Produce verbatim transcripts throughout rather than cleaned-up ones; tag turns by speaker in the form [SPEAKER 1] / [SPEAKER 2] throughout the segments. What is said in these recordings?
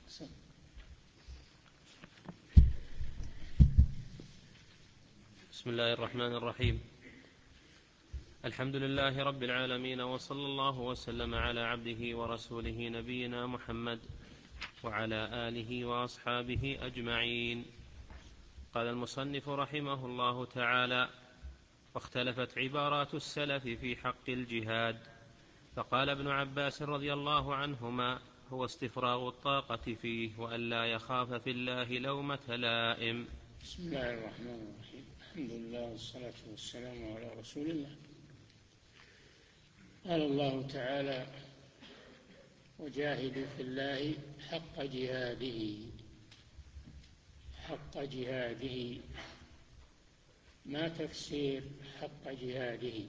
[SPEAKER 1] بسم الله الرحمن الرحيم. الحمد لله رب العالمين، وصلى الله وسلم على عبده ورسوله نبينا محمد وعلى آله وأصحابه أجمعين. قال المصنف رحمه الله تعالى: واختلفت عبارات السلف في حق الجهاد، فقال ابن عباس رضي الله عنهما: هو استفراغ الطاقة فيه وأن لا يخاف في الله لومة لائم.
[SPEAKER 2] بسم الله الرحمن الرحيم. الحمد لله والصلاة والسلام على رسول الله. قال الله تعالى: وجاهدوا في الله حق جهاده. حق جهاده، ما تفسير حق جهاده؟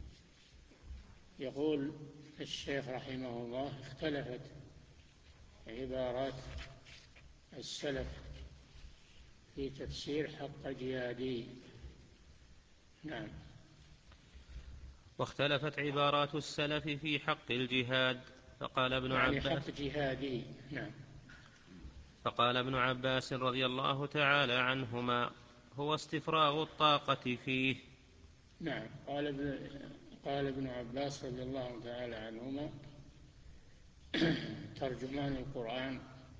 [SPEAKER 2] يقول الشيخ رحمه الله: اختلفت عبارات السلف في تفسير حق جهاده. نعم.
[SPEAKER 1] واختلفت عبارات السلف في حق الجهاد، فقال ابن
[SPEAKER 2] يعني
[SPEAKER 1] عباس
[SPEAKER 2] حق جهاده. نعم.
[SPEAKER 1] فقال ابن عباس رضي الله تعالى عنهما: هو استفراغ الطاقة فيه.
[SPEAKER 2] نعم. قال ابن, قال ابن عباس رضي الله تعالى عنهما ترجمان القرآن: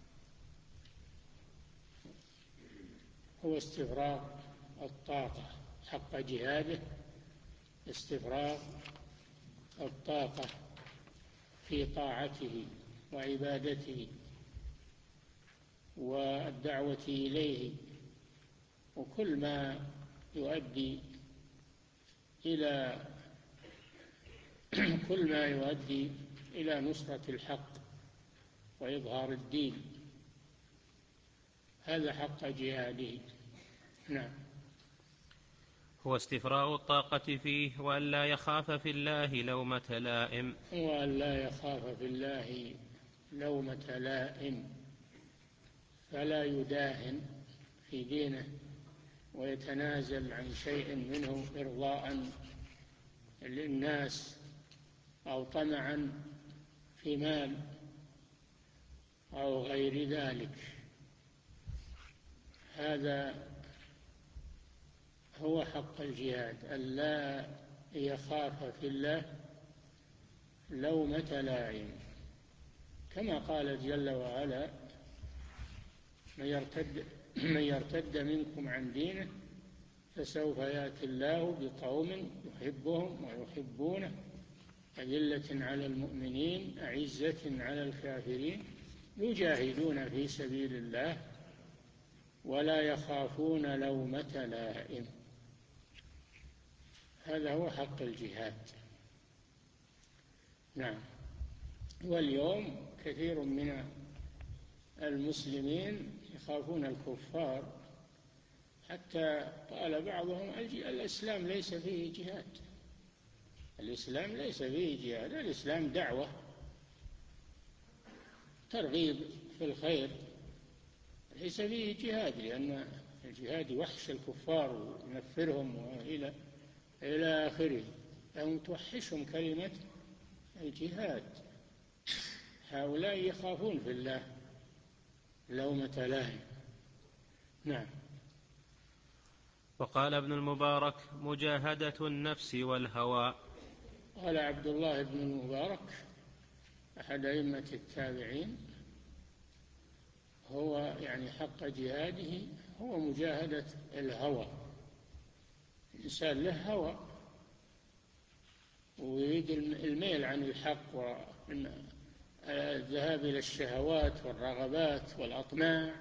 [SPEAKER 2] هو استفراغ الطاقة. حق جهاده استفراغ الطاقة في طاعته وعبادته والدعوة إليه، وكل ما يؤدي إلى كل ما يؤدي إلى نصرة الحق وإظهار الدين، هذا حق جهاده. نعم.
[SPEAKER 1] هو استفراغ الطاقة فيه وأن لا يخاف في الله لومة لائم.
[SPEAKER 2] وأن لا يخاف في الله لومة لائم، فلا يداهن في دينه ويتنازل عن شيء منه إرضاء للناس أو طمعا في مال أو غير ذلك. هذا هو حق الجهاد، أن لا يخاف في الله لومة لائم، كما قال جل وعلا: من يرتد, من يرتد منكم عن دينه فسوف يأتي الله بقوم يحبهم ويحبونه أذلة على المؤمنين أعزة على الكافرين يجاهدون في سبيل الله ولا يخافون لومة لائم. هذا هو حق الجهاد. نعم. واليوم كثير من المسلمين يخافون الكفار، حتى قال بعضهم: الإسلام ليس فيه جهاد. الإسلام ليس فيه جهاد، الإسلام دعوة ترغيب في الخير، ليس فيه جهاد، لأن الجهاد يوحش الكفار وينفرهم وإلى إلى آخره، أو توحشهم كلمة الجهاد. هؤلاء يخافون في الله لومة لائم. نعم.
[SPEAKER 1] وقال ابن المبارك: مجاهدة النفس والهوى.
[SPEAKER 2] قال عبد الله بن المبارك أحد أئمة التابعين: هو يعني حق جهاده هو مجاهدة الهوى. الإنسان له هوى ويريد الميل عن الحق والذهاب إلى الشهوات والرغبات والأطماع،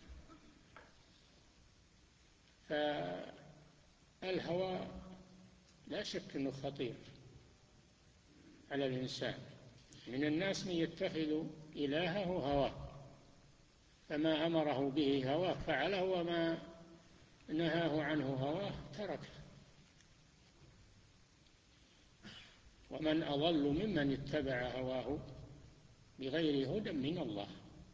[SPEAKER 2] فالهوى لا شك أنه خطير على الإنسان. من الناس من يتخذ إلهه هواه، فما أمره به هواه فعله، وما نهاه عنه هواه تركه. ومن أضل ممن اتبع هواه بغير هدى من الله.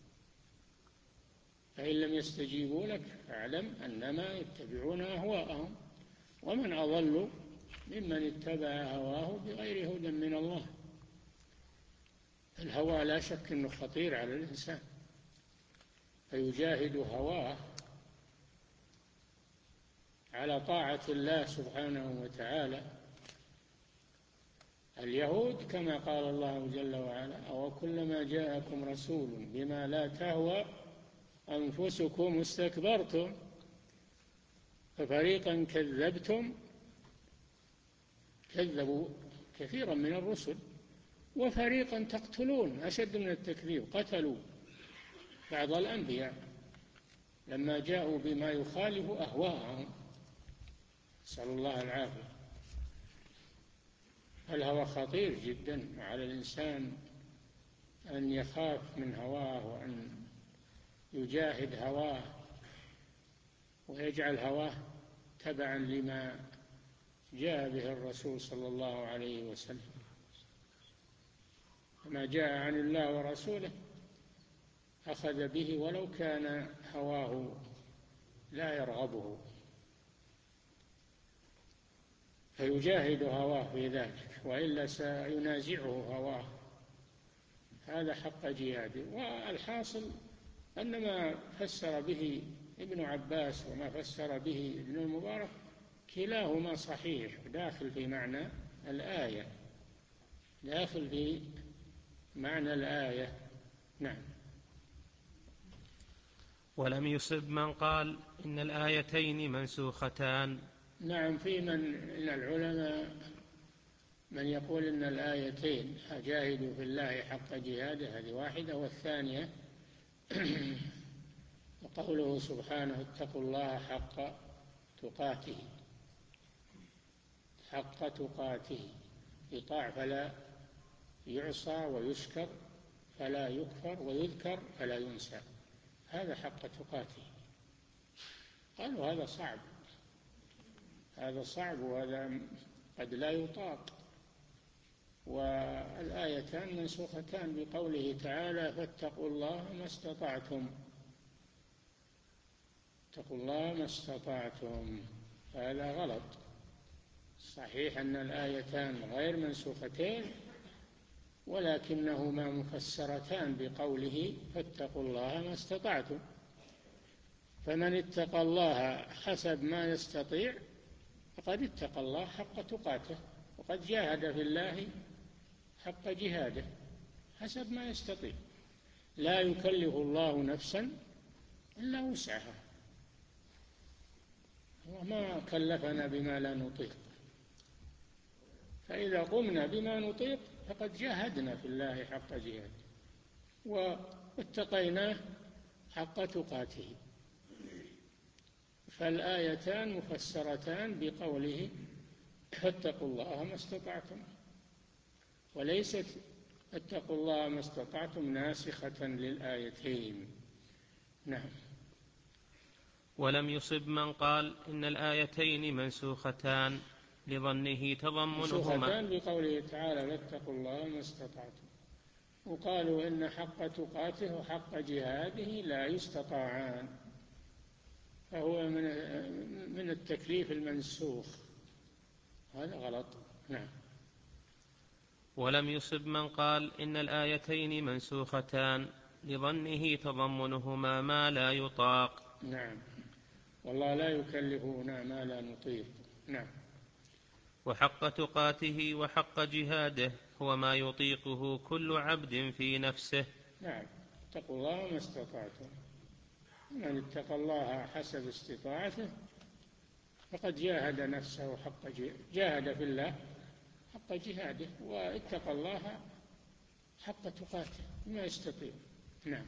[SPEAKER 2] فإن لم يستجيبوا لك فاعلم أنما يتبعون أهواءهم، ومن أضل ممن اتبع هواه بغير هدى من الله. الهوى لا شك أنه خطير على الإنسان. فيجاهد هواه على طاعة الله سبحانه وتعالى. اليهود كما قال الله جل وعلا: أو كلما جاءكم رسول بما لا تهوى أنفسكم استكبرتم ففريقا كذبتم، كذبوا كثيرا من الرسل، وفريقا تقتلون، أشد من التكذيب، قتلوا بعض الأنبياء لما جاءوا بما يخالف أهواءهم، نسأل الله العافية. الهوى خطير جدا على الإنسان، أن يخاف من هواه وأن يجاهد هواه ويجعل هواه تبعا لما جاء به الرسول صلى الله عليه وسلم. ما جاء عن الله ورسوله أخذ به ولو كان هواه لا يرغبه، فيجاهد هواه في ذلك، وإلا سينازعه هواه. هذا حق جهاده. والحاصل أن ما فسر به ابن عباس وما فسر به ابن المبارك كلاهما صحيح، داخل في معنى الآية، داخل في معنى الآية. نعم.
[SPEAKER 1] ولم يصب من قال إن الآيتين منسوختان.
[SPEAKER 2] نعم، في من من العلماء من يقول إن الآيتين: جاهدوا في الله حق جهاده، هذه واحدة، والثانية وقوله سبحانه: اتقوا الله حق تقاته، حق تقاته، يطاع فلا يعصى، ويشكر فلا يكفر، ويذكر فلا ينسى، هذا حق تقاته. قالوا هذا صعب، هذا صعب، وهذا قد لا يطاق. والآيتان منسوختان بقوله تعالى: فاتقوا الله ما استطعتم، اتقوا الله ما استطعتم، هذا غلط. صحيح أن الآيتان غير منسوختين، ولكنهما مفسرتان بقوله: فاتقوا الله ما استطعتم. فمن اتقى الله حسب ما يستطيع فقد اتقى الله حق تقاته، وقد جاهد في الله حق جهاده حسب ما يستطيع. لا يكلف الله نفسا إلا وسعها، وما كلفنا بما لا نطيق، فإذا قمنا بما نطيق فقد جاهدنا في الله حق جهاده واتقيناه حق تقاته. فالآيتان مفسرتان بقوله: فاتقوا الله ما استطعتم، وليست اتقوا الله ما استطعتم ناسخة للآيتين. نعم.
[SPEAKER 1] ولم يصب من قال إن الآيتين منسوختان لظنه تضمنهما،
[SPEAKER 2] منسوختان بقوله تعالى: فاتقوا الله ما استطعتم، وقالوا إن حق تقاته وحق جهاده لا يستطاعان، فهو من من التكليف المنسوخ، هذا غلط. نعم.
[SPEAKER 1] ولم يصب من قال إن الآيتين منسوختان لظنه تضمنهما ما لا يطاق.
[SPEAKER 2] نعم، والله لا يكلفنا ما لا نطيق. نعم.
[SPEAKER 1] وحق تقاته وحق جهاده هو ما يطيقه كل عبد في نفسه.
[SPEAKER 2] نعم، اتقوا الله ما استطعتم، من اتقى الله حسب استطاعته فقد جاهد نفسه حق جاهد في الله حق جهاده، واتقى الله حق تقاته ما يستطيع. نعم.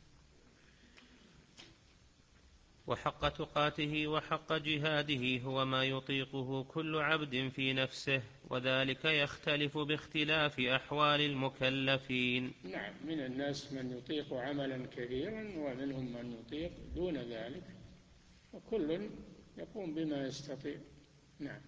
[SPEAKER 1] وحق تقاته وحق جهاده هو ما يطيقه كل عبد في نفسه، وذلك يختلف باختلاف أحوال المكلفين.
[SPEAKER 2] نعم، من الناس من يطيق عملا كثيرا، ومنهم من يطيق دون ذلك، وكل يقوم بما يستطيع. نعم.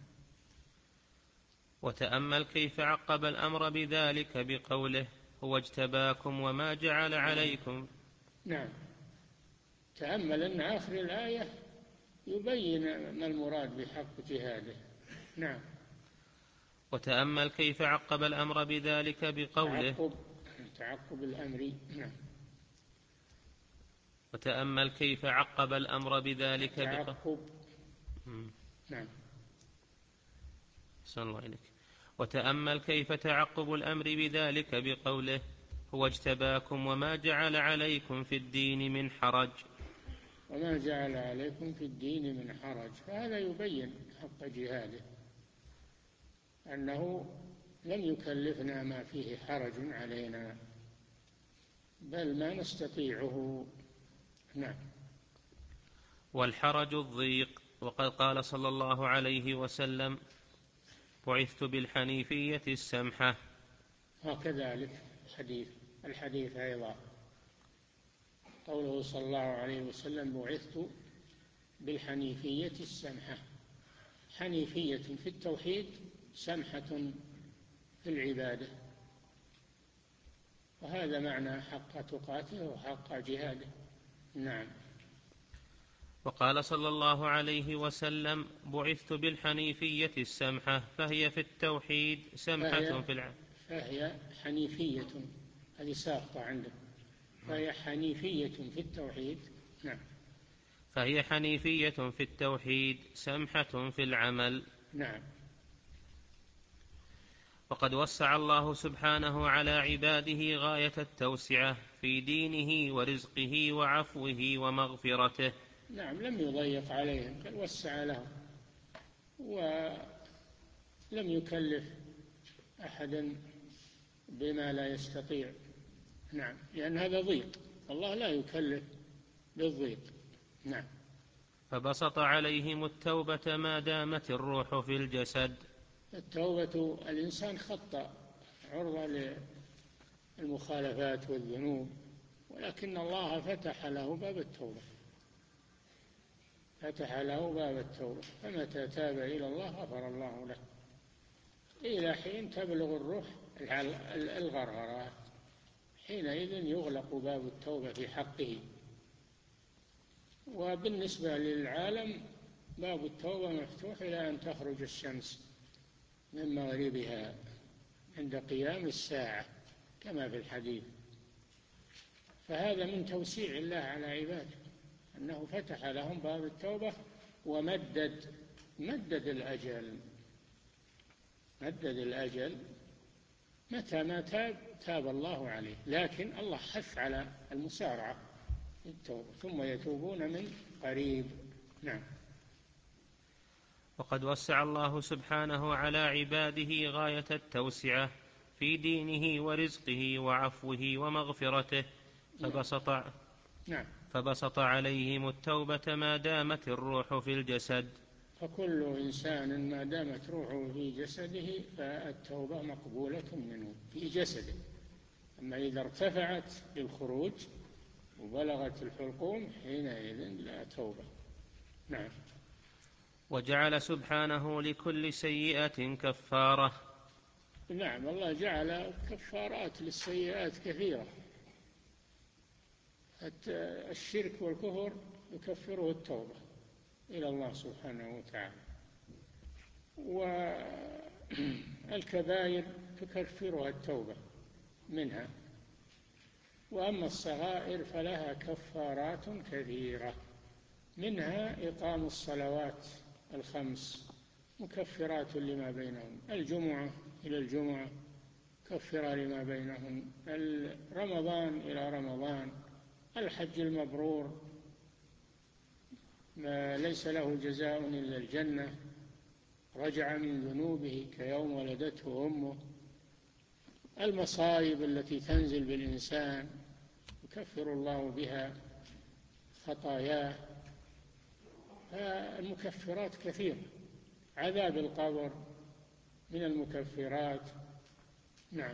[SPEAKER 1] وتأمل كيف عقب الأمر بذلك بقوله: هو اجتباكم وما جعل عليكم.
[SPEAKER 2] نعم، تأمل أن آخر الآية يبين ما المراد بحق جهاده. نعم.
[SPEAKER 1] وتأمل كيف عقب الأمر بذلك بقوله:
[SPEAKER 2] تعقب تعقب الأمر. نعم.
[SPEAKER 1] وتأمل كيف عقب الأمر بذلك بق...
[SPEAKER 2] تعقب. نعم.
[SPEAKER 1] أحسن الله إليك. وتأمل كيف تعقب الأمر بذلك بقوله هو اجتباكم وما جعل عليكم في الدين من حرج.
[SPEAKER 2] وما جعل عليكم في الدين من حرج، فهذا يبين حق جهاده، أنه لم يكلفنا ما فيه حرج علينا، بل ما نستطيعه. نعم.
[SPEAKER 1] والحرج الضيق، وقد قال صلى الله عليه وسلم بعثت بالحنيفية السمحة.
[SPEAKER 2] وكذلك الحديث الحديث أيضا قوله صلى الله عليه وسلم بعثت بالحنيفية السمحة، حنيفية في التوحيد، سمحة في العبادة، وهذا معنى حق تقاته وحق جهاده. نعم.
[SPEAKER 1] وقال صلى الله عليه وسلم بعثت بالحنيفية السمحة، فهي في التوحيد سمحة
[SPEAKER 2] فهي,
[SPEAKER 1] في الع...
[SPEAKER 2] فهي حنيفية، هذه ساقطة عندك، فهي حنيفية في التوحيد. نعم.
[SPEAKER 1] فهي حنيفية في التوحيد سمحة في العمل.
[SPEAKER 2] نعم.
[SPEAKER 1] وقد وسع الله سبحانه على عباده غاية التوسعة في دينه ورزقه وعفوه ومغفرته.
[SPEAKER 2] نعم، لم يضيق عليهم بل وسع لهم، ولم يكلف أحدا بما لا يستطيع. نعم، لأن هذا ضيق، الله لا يكلف بالضيق. نعم.
[SPEAKER 1] فبسط عليهم التوبة ما دامت الروح في الجسد.
[SPEAKER 2] التوبة، الإنسان خطأ عرضة للمخالفات والذنوب، ولكن الله فتح له باب التوبة، فتح له باب التوبة، فمتى تاب إلى الله غفر الله له، إلى حين تبلغ الروح الغرغرة، حينئذ يغلق باب التوبة في حقه. وبالنسبة للعالم باب التوبة مفتوح إلى أن تخرج الشمس من مغربها عند قيام الساعة كما في الحديث. فهذا من توسيع الله على عباده، أنه فتح لهم باب التوبة ومدد مدد الأجل مدد الأجل متى ما تاب تاب الله عليه، لكن الله حث على المسارعة في التوبة، ثم يتوبون من قريب. نعم.
[SPEAKER 1] وقد وسع الله سبحانه على عباده غاية التوسعة في دينه ورزقه وعفوه ومغفرته، فبسط,
[SPEAKER 2] نعم.
[SPEAKER 1] فبسط عليهم التوبة ما دامت الروح في الجسد.
[SPEAKER 2] فكل إنسان ما دامت روحه في جسده فالتوبة مقبولة منه في جسده، أما إذا ارتفعت للخروج وبلغت الحلقوم حينئذ لا توبة. نعم.
[SPEAKER 1] وجعل سبحانه لكل سيئة كفارة.
[SPEAKER 2] نعم، الله جعل كفارات للسيئات كثيرة، الشرك والكفر يكفره التوبة إلى الله سبحانه وتعالى، والكبائر تكفرها التوبة منها، وأما الصغائر فلها كفارات كثيرة، منها إقام الصلوات الخمس مكفرات لما بينهم، الجمعة إلى الجمعة كفر لما بينهم، رمضان إلى رمضان، الحج المبرور ما ليس له جزاء إلا الجنة، رجع من ذنوبه كيوم ولدته أمه، المصائب التي تنزل بالإنسان يكفر الله بها خطاياه، فالمكفرات كثيرة، عذاب القبر من المكفرات. نعم.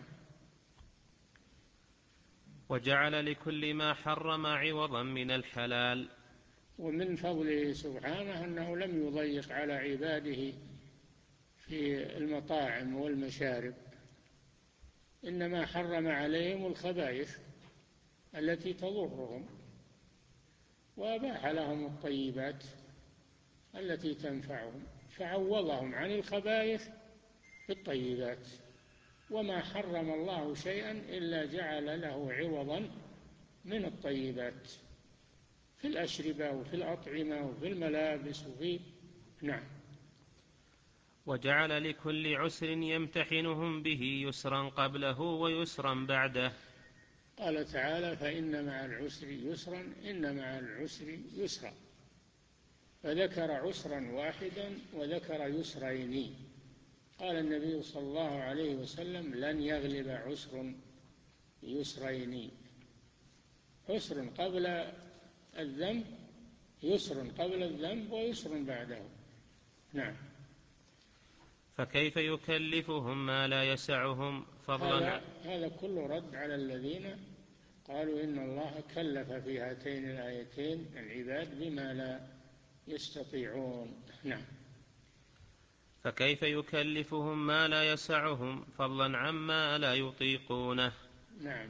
[SPEAKER 1] وجعل لكل ما حرم عوضا من الحلال.
[SPEAKER 2] ومن فضله سبحانه أنه لم يضيق على عباده في المطاعم والمشارب، إنما حرم عليهم الخبائث التي تضرهم، وأباح لهم الطيبات التي تنفعهم، فعوضهم عن الخبائث بالطيبات، وما حرم الله شيئا إلا جعل له عوضا من الطيبات. في الأشربة وفي الأطعمة وفي الملابس وفي نعم.
[SPEAKER 1] وجعل لكل عسر يمتحنهم به يسرا قبله ويسرا بعده.
[SPEAKER 2] قال تعالى: فإن مع العسر يسرا، إن مع العسر يسرا، فذكر عسرا واحدا وذكر يسرين. قال النبي صلى الله عليه وسلم: لن يغلب عسر يسرين. عسر قبل الذنب، يسر قبل الذنب ويسر بعده. نعم.
[SPEAKER 1] فكيف يكلفهم ما لا يسعهم فضلا؟
[SPEAKER 2] هذا, هذا كله رد على الذين قالوا إن الله كلف في هاتين الآيتين العباد بما لا يستطيعون. نعم.
[SPEAKER 1] فكيف يكلفهم ما لا يسعهم فضلا عما لا يطيقونه؟
[SPEAKER 2] نعم.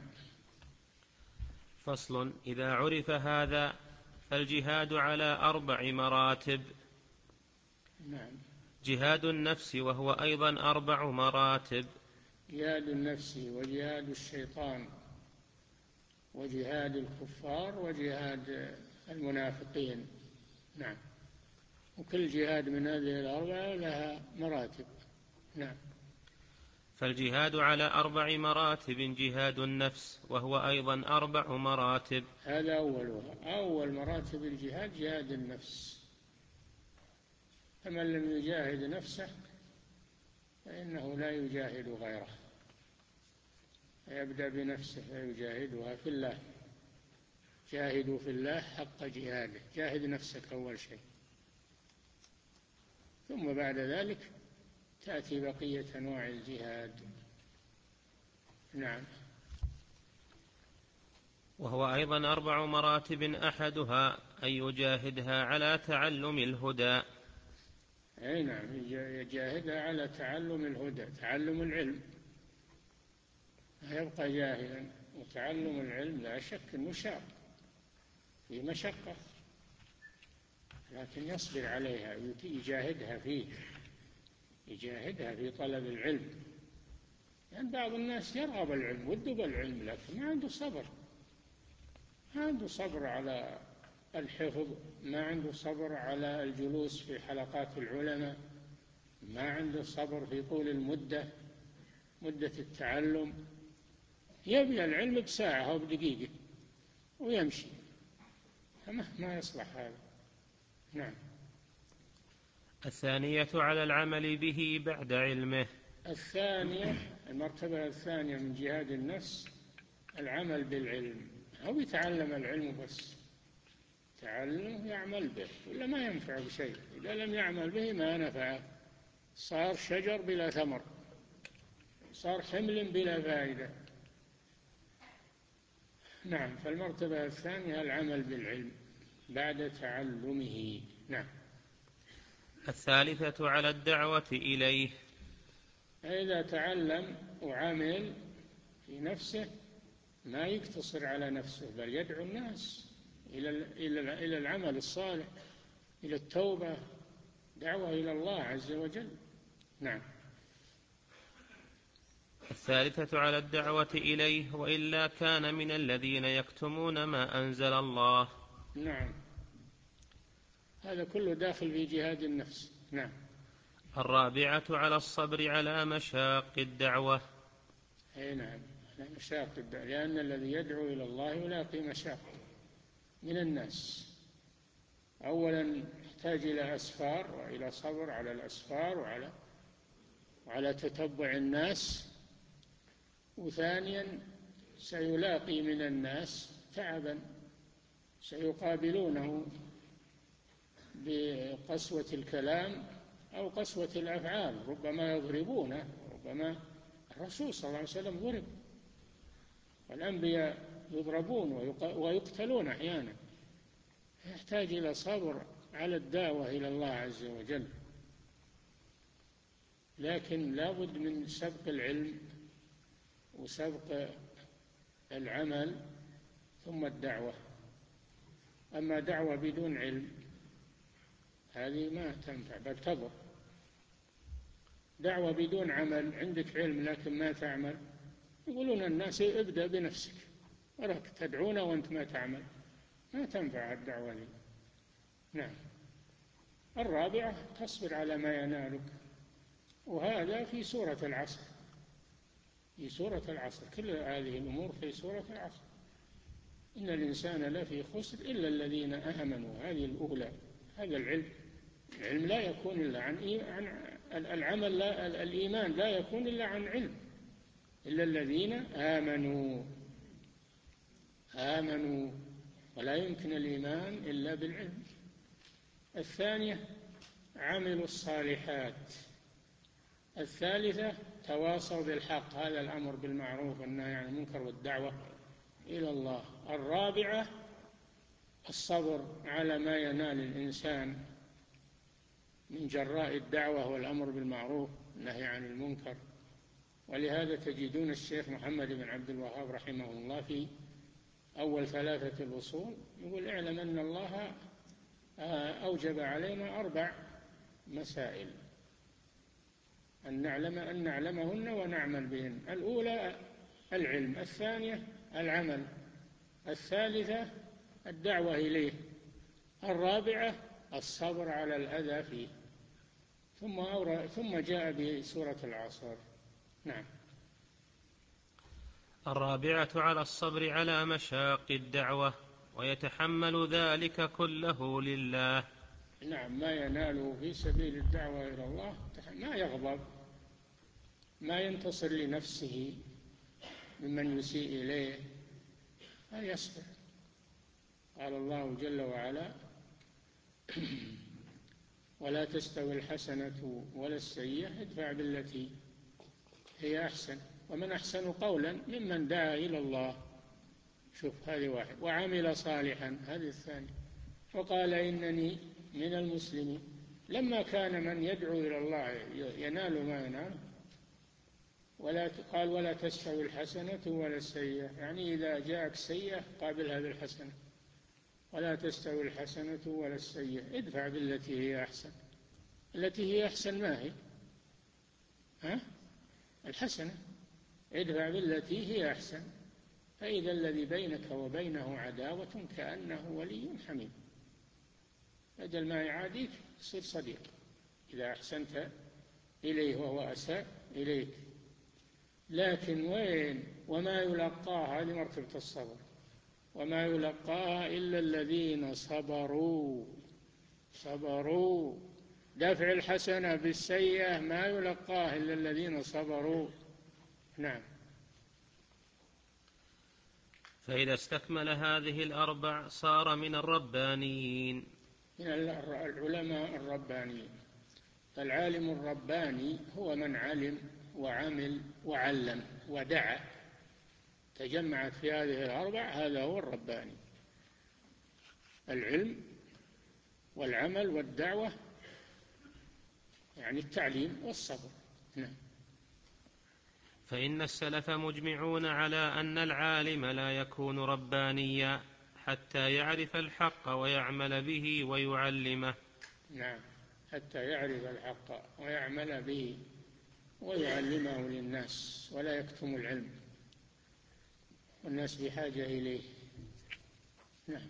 [SPEAKER 1] فصل. إذا عرف هذا فالجهاد على أربع مراتب.
[SPEAKER 2] نعم.
[SPEAKER 1] جهاد النفس وهو أيضا أربع مراتب:
[SPEAKER 2] جهاد النفس، وجهاد الشيطان، وجهاد الكفار، وجهاد المنافقين. نعم. وكل جهاد من هذه الأربعة لها مراتب. نعم.
[SPEAKER 1] فالجهاد على أربع مراتب جهاد النفس وهو أيضا أربع مراتب.
[SPEAKER 2] هذا أولها. أول مراتب الجهاد جهاد النفس. فمن لم يجاهد نفسه فإنه لا يجاهد غيره، يبدأ بنفسه فيجاهدها في الله. جاهدوا في الله حق جهاده. جاهد نفسك أول شيء، ثم بعد ذلك تأتي بقية أنواع الجهاد. نعم.
[SPEAKER 1] وهو أيضا أربع مراتب أحدها أن يجاهدها على تعلم الهدى.
[SPEAKER 2] أي نعم، يجاهدها على تعلم الهدى، تعلم العلم، يبقى جاهلا. وتعلم العلم لا شك أنه شاق، في مشقة، لكن يصبر عليها، يجاهدها فيه، يجاهدها في طلب العلم. لأن يعني بعض الناس يرغب العلم وده بالعلم لكن ما عنده صبر، ما عنده صبر على الحفظ، ما عنده صبر على الجلوس في حلقات العلماء، ما عنده صبر في طول المدة، مدة التعلم. يبني العلم بساعة أو بدقيقة ويمشي، ما يصلح هذا. نعم.
[SPEAKER 1] الثانية على العمل به بعد علمه.
[SPEAKER 2] الثانية، المرتبة الثانية من جهاد النفس العمل بالعلم، أو يتعلم العلم بس، تعلم يعمل به ولا ما ينفع بشيء. إذا لم يعمل به ما نفعه، صار شجر بلا ثمر، صار حمل بلا فائدة. نعم. فالمرتبة الثانية العمل بالعلم بعد تعلمه. نعم.
[SPEAKER 1] الثالثة على الدعوة إليه.
[SPEAKER 2] إذا تعلم وعمل في نفسه ما يقتصر على نفسه، بل يدعو الناس إلى إلى العمل الصالح، إلى التوبة، دعوة إلى الله عز وجل. نعم.
[SPEAKER 1] الثالثة على الدعوة إليه وإلا كان من الذين يكتمون ما أنزل الله.
[SPEAKER 2] نعم. هذا كله داخل في جهاد النفس. نعم.
[SPEAKER 1] الرابعة على الصبر على مشاق الدعوة.
[SPEAKER 2] أي نعم، على مشاق الدعوة، لأن الذي يدعو إلى الله يلاقي مشاق من الناس. أولا يحتاج إلى أسفار وإلى صبر على الأسفار وعلى وعلى تتبع الناس. وثانيا سيلاقي من الناس تعبا، سيقابلونه بقسوة الكلام أو قسوة الأفعال، ربما يضربونه، ربما الرسول صلى الله عليه وسلم ضرب، والأنبياء يضربون ويقتلون أحيانا. يحتاج إلى صبر على الدعوة إلى الله عز وجل. لكن لا بد من سبق العلم وسبق العمل ثم الدعوة. أما دعوة بدون علم هذه ما تنفع بل تضر. دعوة بدون عمل، عندك علم لكن ما تعمل، يقولون الناس ابدأ بنفسك، وراك تدعونا وأنت ما تعمل. ما تنفع الدعوة لي. نعم. الرابعة تصبر على ما ينالك، وهذا في سورة العصر، في سورة العصر، كل هذه الأمور في سورة العصر. إن الإنسان لفي خسر إلا الذين آمنوا، هذه الأولى. هذا العلم، العلم لا يكون إلا عن العمل، لا الإيمان لا يكون إلا عن علم. إلا الذين آمنوا، آمنوا، ولا يمكن الإيمان إلا بالعلم. الثانية عملوا الصالحات. الثالثة تواصوا بالحق، هذا الأمر بالمعروف والنهي عن المنكر والدعوة إلى الله. الرابعة الصبر على ما ينال الإنسان من جراء الدعوة والأمر بالمعروف والنهي عن المنكر. ولهذا تجدون الشيخ محمد بن عبد الوهاب رحمه الله في أول ثلاثة الأصول يقول: اعلم أن الله أوجب علينا أربع مسائل أن نعلم أن نعلمهن ونعمل بهن. الأولى العلم، الثانية العمل، الثالثة الدعوة إليه، الرابعة الصبر على الأذى فيه. ثم ثم جاء بسورة العصر. نعم.
[SPEAKER 1] الرابعة على الصبر على مشاق الدعوة، ويتحمل ذلك كله لله.
[SPEAKER 2] نعم، ما يناله في سبيل الدعوة إلى الله ما يغضب، ما ينتصر لنفسه ممن يسيء إليه، ما يصبر. قال الله جل وعلا: ولا تستوي الحسنة ولا السيئة، ادفع بالتي هي أحسن، ومن أحسن قولا ممن دعا إلى الله. شوف، هذه واحد. وعمل صالحا، هذه الثانية. وقال إنني من المسلمين. لما كان من يدعو إلى الله ينال ما ينال، ولا قال ولا تستوي الحسنة ولا السيئة، يعني إذا جاءك سيئة قابلها بالحسنة. ولا تستوي الحسنة ولا السيئة، ادفع بالتي هي أحسن. التي هي أحسن ما هي؟ ها؟ الحسنة. ادفع بالتي هي أحسن، فإذا الذي بينك وبينه عداوة كأنه ولي حميم. بدل ما يعاديك يصير صديق إذا أحسنت إليه وهو أساء إليك. لكن وين؟ وما يلقاها، هذه مرتبة الصبر، وما يلقاها إلا الذين صبروا. صبروا. دفع الحسنة بالسيئة ما يلقاها إلا الذين صبروا. نعم.
[SPEAKER 1] فإذا استكمل هذه الأربع صار من الربانيين،
[SPEAKER 2] من العلماء الربانيين. العالم الرباني هو من علم وعمل وعلم ودعا، تجمعت في هذه الأربع، هذا هو الرباني: العلم والعمل والدعوة، يعني التعليم والصبر. نعم.
[SPEAKER 1] فإن السلف مجمعون على أن العالم لا يكون ربانيا حتى يعرف الحق ويعمل به ويعلمه.
[SPEAKER 2] نعم، حتى يعرف الحق ويعمل به ويعلمه للناس، ولا يكتم العلم، والناس بحاجة إليه. نعم.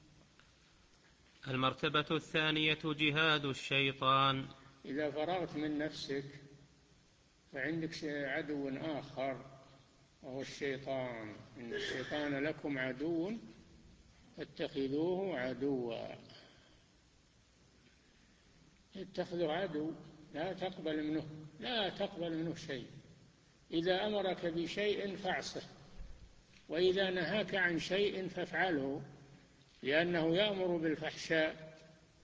[SPEAKER 1] المرتبة الثانية جهاد الشيطان.
[SPEAKER 2] إذا فرغت من نفسك فعندك عدو آخر وهو الشيطان. إن الشيطان لكم عدو فاتخذوه عدوا. اتخذوا عدو، لا تقبل منه، لا تقبل منه شيء. إذا أمرك بشيء فاعصه، وإذا نهاك عن شيء فافعله، لأنه يأمر بالفحشاء،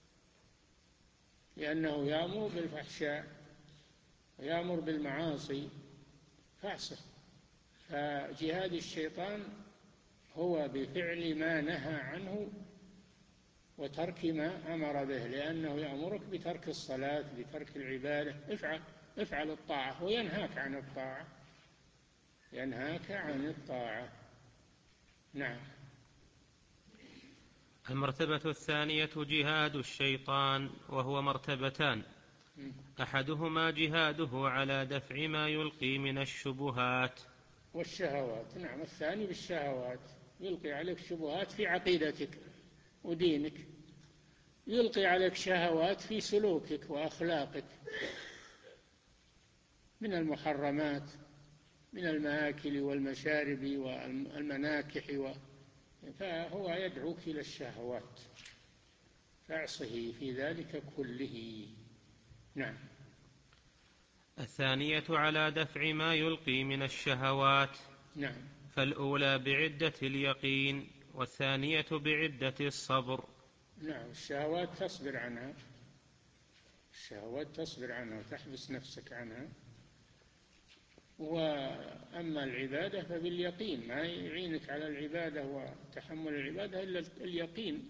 [SPEAKER 2] لأنه يأمر بالفحشاء ويأمر بالمعاصي، فاعصه. فجهاد الشيطان هو بفعل ما نهى عنه وترك ما أمر به، لأنه يأمرك بترك الصلاة، بترك العبادة. افعل افعل الطاعة، وينهاك عن الطاعة، ينهاك عن الطاعة. نعم.
[SPEAKER 1] المرتبة الثانية جهاد الشيطان، وهو مرتبتان: أحدهما جهاده على دفع ما يلقي من الشبهات
[SPEAKER 2] والشهوات. نعم، الثاني بالشهوات، يلقي عليك شبهات في عقيدتك، ودينك، يلقي عليك شهوات في سلوكك وأخلاقك من المحرمات، من المآكل والمشارب والمناكح و... فهو يدعوك إلى الشهوات، فاعصه في ذلك كله. نعم.
[SPEAKER 1] الثانية على دفع ما يلقي من الشهوات.
[SPEAKER 2] نعم.
[SPEAKER 1] فالأولى بعدة اليقين، والثانية بعدة الصبر.
[SPEAKER 2] نعم. الشهوات تصبر عنها، الشهوات تصبر عنها وتحبس نفسك عنها. وأما العبادة فباليقين، ما يعينك على العبادة وتحمل العبادة إلا اليقين،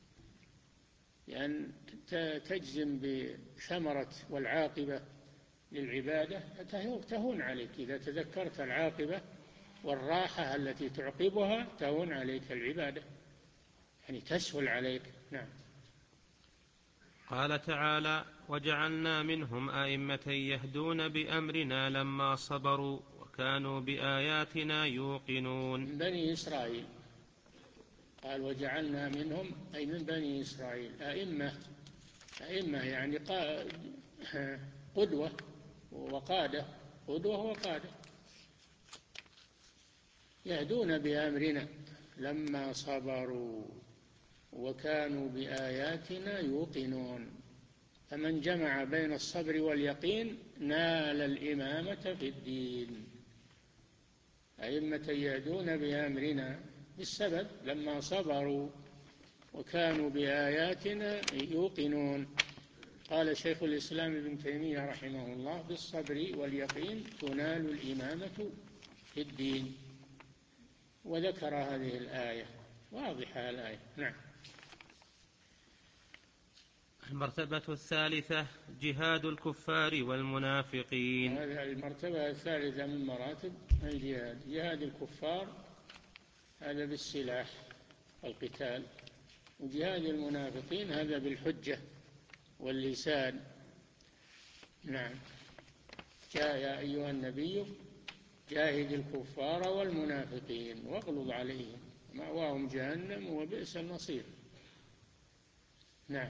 [SPEAKER 2] لأن تجزم بثمرة والعاقبة للعبادة تهون عليك. إذا تذكرت العاقبة والراحة التي تعقبها تهون عليك العبادة، يعني تسهل عليك. نعم.
[SPEAKER 1] قال تعالى: وجعلنا منهم أئمة يهدون بأمرنا لما صبروا وكانوا بآياتنا يوقنون.
[SPEAKER 2] من بني إسرائيل، قال وجعلنا منهم أي من بني إسرائيل أئمة، أئمة يعني قدوة وقادة، قدوة وقادة، يهدون بأمرنا لما صبروا وكانوا بآياتنا يوقنون. فمن جمع بين الصبر واليقين نال الإمامة في الدين. أئمة يهدون بأمرنا بالسبب لما صبروا وكانوا بآياتنا يوقنون. قال شيخ الإسلام ابن تيمية رحمه الله: بالصبر واليقين تنال الإمامة في الدين. وذكر هذه الآية، واضحة الآية. نعم.
[SPEAKER 1] المرتبة الثالثة جهاد الكفار والمنافقين.
[SPEAKER 2] هذه المرتبة الثالثة من مراتب الجهاد، جهاد الكفار هذا بالسلاح والقتال، وجهاد المنافقين هذا بالحجة واللسان. نعم. جاء يا أيها النبي جاهد الكفار والمنافقين واغلظ عليهم مأواهم جهنم وبئس المصير. نعم.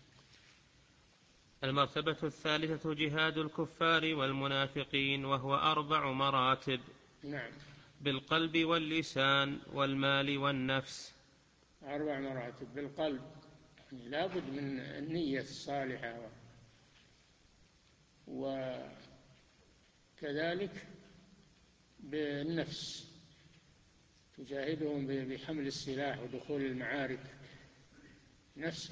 [SPEAKER 1] المرتبة الثالثة جهاد الكفار والمنافقين، وهو أربع مراتب.
[SPEAKER 2] نعم.
[SPEAKER 1] بالقلب واللسان والمال والنفس.
[SPEAKER 2] أربع مراتب. بالقلب، يعني لا بد من النية الصالحة، وكذلك بالنفس تجاهدهم بحمل السلاح ودخول المعارك نفسك،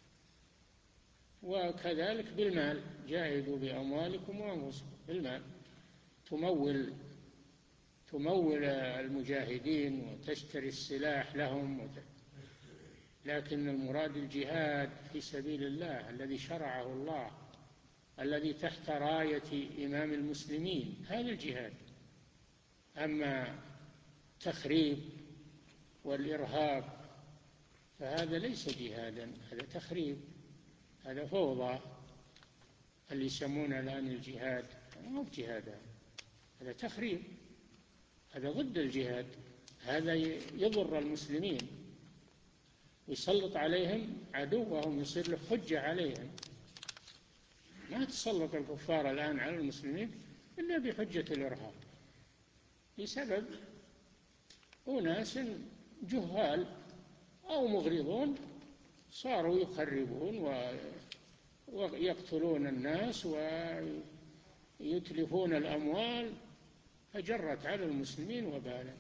[SPEAKER 2] وكذلك بالمال، جاهدوا بأموالكم وأنفسكم. بالمال تمول تمول المجاهدين وتشتري السلاح لهم، لكن المراد الجهاد في سبيل الله الذي شرعه الله، الذي تحت راية إمام المسلمين، هذا الجهاد. أما تخريب والإرهاب فهذا ليس جهادا، هذا تخريب، هذا فوضى. اللي يسمونه الآن الجهاد مو جهاد، هذا تخريب، هذا ضد الجهاد. هذا يضر المسلمين ويسلط عليهم عدوهم، يصير له حجة عليهم. ما تسلط الكفار الآن على المسلمين إلا بحجة الإرهاب، بسبب أناس جهال أو مغرضون صاروا يخربون ويقتلون الناس ويتلفون الأموال، فجرت على المسلمين وبالا.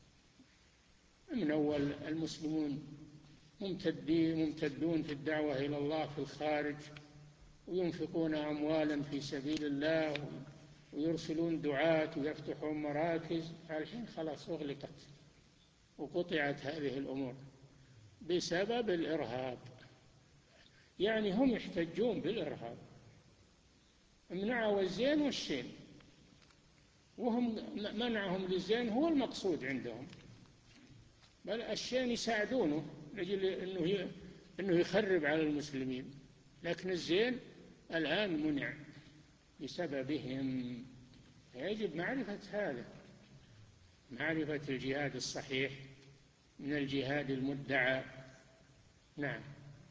[SPEAKER 2] من أول المسلمون ممتدون في الدعوة إلى الله في الخارج، وينفقون أموالا في سبيل الله، ويرسلون دعاة ويفتحون مراكز. الحين خلاص أغلقت وقطعت هذه الأمور بسبب الإرهاب. يعني هم يحتجون بالإرهاب، منعوا الزين والشين، وهم منعهم للزين هو المقصود عندهم، بل الشين يساعدونه لأجل إنه إنه يخرب على المسلمين، لكن الزين الآن منع بسببهم. يجب معرفة هذا، معرفة الجهاد الصحيح من الجهاد المدعى نعم.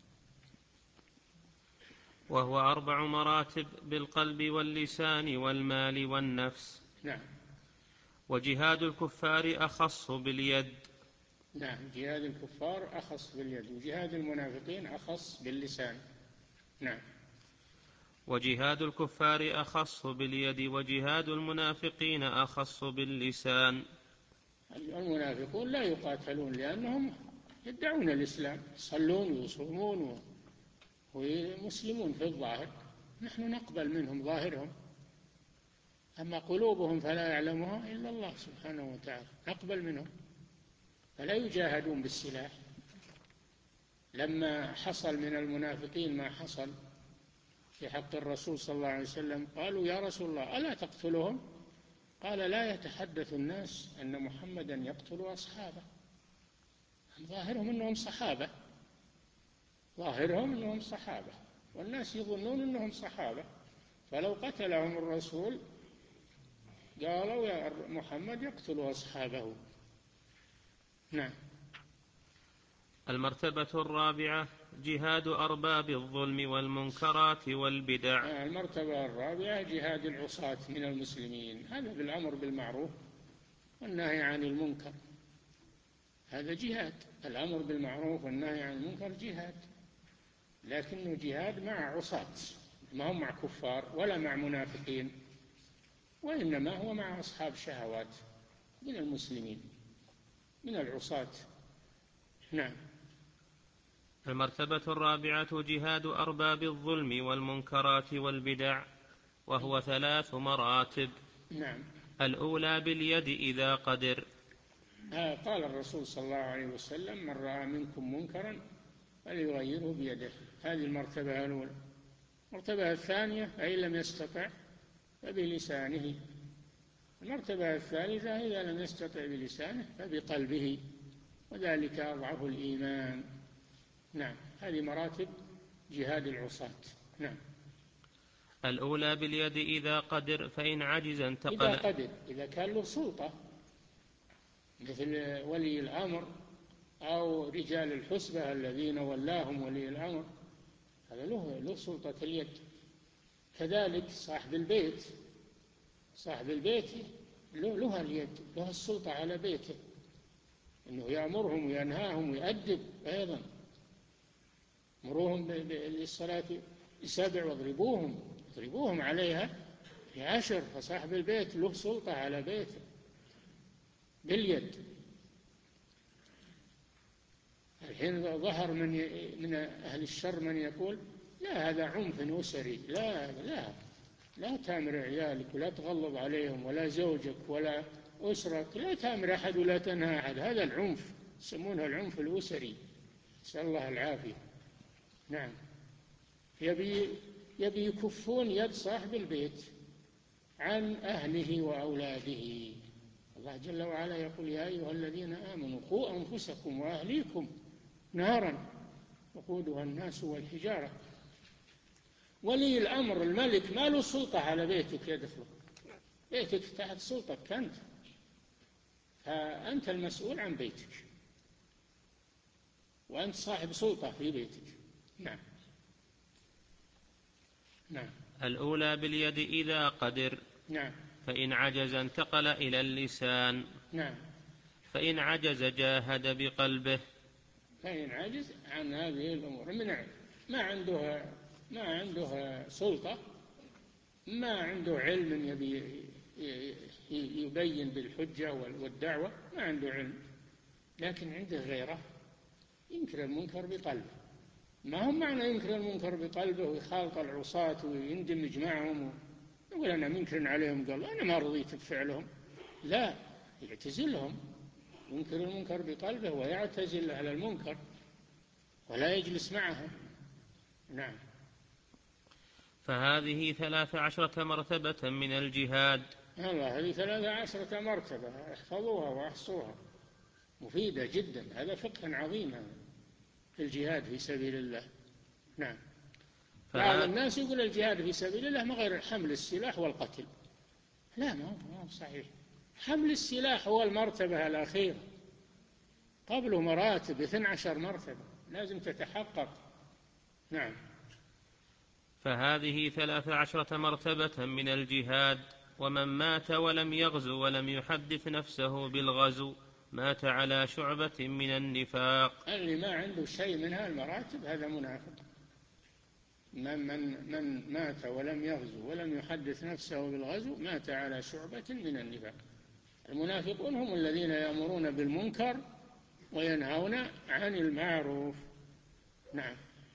[SPEAKER 1] وهو أربع مراتب بالقلب واللسان والمال والنفس.
[SPEAKER 2] نعم.
[SPEAKER 1] وجهاد الكفار أخص باليد.
[SPEAKER 2] نعم، جهاد الكفار أخص باليد، وجهاد المنافقين أخص باللسان. نعم.
[SPEAKER 1] وجهاد الكفار أخص باليد وجهاد المنافقين أخص باللسان.
[SPEAKER 2] المنافقون لا يقاتلون لأنهم يدعون الإسلام، يصلون ويصومون ومسلمون في الظاهر، نحن نقبل منهم ظاهرهم، أما قلوبهم فلا يعلمها إلا الله سبحانه وتعالى، نقبل منهم، فلا يجاهدون بالسلاح. لما حصل من المنافقين ما حصل في حق الرسول صلى الله عليه وسلم قالوا يا رسول الله ألا تقتلهم؟ قال لا يتحدث الناس أن محمدا يقتل أصحابه، ظاهرهم أنهم صحابة، ظاهرهم أنهم صحابة والناس يظنون أنهم صحابة، فلو قتلهم الرسول قالوا يا محمد يقتل أصحابه. نعم.
[SPEAKER 1] المرتبة الرابعة جهاد أرباب الظلم والمنكرات والبدع.
[SPEAKER 2] المرتبة الرابعة جهاد العصاة من المسلمين، هذا بالأمر بالمعروف والنهي عن المنكر، هذا جهاد، الأمر بالمعروف والنهي عن المنكر جهاد، لكنه جهاد مع عصاة، ما هم مع كفار ولا مع منافقين، وإنما هو مع أصحاب شهوات من المسلمين من العصاة. نعم.
[SPEAKER 1] المرتبة الرابعة جهاد أرباب الظلم والمنكرات والبدع، وهو ثلاث مراتب.
[SPEAKER 2] نعم.
[SPEAKER 1] الأولى باليد إذا قدر.
[SPEAKER 2] آه قال الرسول صلى الله عليه وسلم من رأى منكم منكرا فليغيره بيده، هذه المرتبة الأولى. المرتبة الثانية فإن لم يستطع فبلسانه. المرتبة الثالثة إذا لم يستطع بلسانه فبقلبه، وذلك أضعف الإيمان. نعم، هذه مراتب جهاد العصاة. نعم.
[SPEAKER 1] الأولى باليد إذا قدر، فإن عجز انتقل.
[SPEAKER 2] إذا قدر، إذا كان له سلطة مثل ولي الأمر أو رجال الحسبة الذين ولاهم ولي الأمر، هذا له له سلطة اليد. كذلك صاحب البيت، صاحب البيت له له اليد، له السلطة على بيته، إنه يأمرهم وينهاهم ويؤدب أيضا. مروهم للصلاة بسبع واضربوهم اضربوهم عليها بعشر، فصاحب البيت له سلطة على بيته باليد. الحين ظهر من من أهل الشر من يقول لا هذا عنف أسري، لا لا لا تامر عيالك ولا تغلظ عليهم ولا زوجك ولا أسرك، لا تامر أحد ولا تنهى أحد، هذا العنف يسمونه العنف الأسري، نسأل الله العافية. نعم. يبي يبي يكفون يد صاحب البيت عن أهله وأولاده. الله جل وعلا يقول يا أيها الذين آمنوا قوا أنفسكم وأهليكم نارا وقودها الناس والحجارة. ولي الأمر الملك ما له سلطة على بيتك يدخل، بيتك تحت سلطتك أنت، فأنت المسؤول عن بيتك وأنت صاحب سلطة في بيتك. نعم. نعم.
[SPEAKER 1] الأولى باليد إذا قدر.
[SPEAKER 2] نعم.
[SPEAKER 1] فإن عجز انتقل إلى اللسان.
[SPEAKER 2] نعم.
[SPEAKER 1] فإن عجز جاهد بقلبه.
[SPEAKER 2] فإن عجز عن هذه الأمور، من ما عنده ما عنده سلطة، ما عنده علم يبي يبين بالحجة والدعوة، ما عنده علم، لكن عنده غيره ينكر المنكر بقلبه. ما هم معنى ينكر المنكر بقلبه ويخالط العصاة ويندمج معهم يقول أنا منكر عليهم، قال أنا ما رضيت بفعلهم، لا، يعتزلهم، ينكر المنكر بقلبه ويعتزل أهل المنكر ولا يجلس معهم. نعم.
[SPEAKER 1] فهذه ثلاث عشرة مرتبة من الجهاد.
[SPEAKER 2] الله، هذه ثلاث عشرة مرتبة، احفظوها واحصوها، مفيدة جدا، هذا فقه عظيم في الجهاد في سبيل الله. نعم. بعض الناس يقول الجهاد في سبيل الله ما غير حمل السلاح والقتل، لا، ما هو صحيح. حمل السلاح هو المرتبة الأخيرة، قبله مراتب اثنى عشر مرتبة، لازم تتحقق. نعم.
[SPEAKER 1] فهذه ثلاث عشرة مرتبة من الجهاد. ومن مات ولم يغزو ولم يحدث نفسه بالغزو مات على شعبة من النفاق.
[SPEAKER 2] اللي ما عنده شيء من هالمراتب هذا منافق. من, من, من مات ولم يغزو ولم يحدث نفسه بالغزو مات على شعبة من النفاق. المنافقون هم الذين يأمرون بالمنكر وينهون عن المعروف. نعم.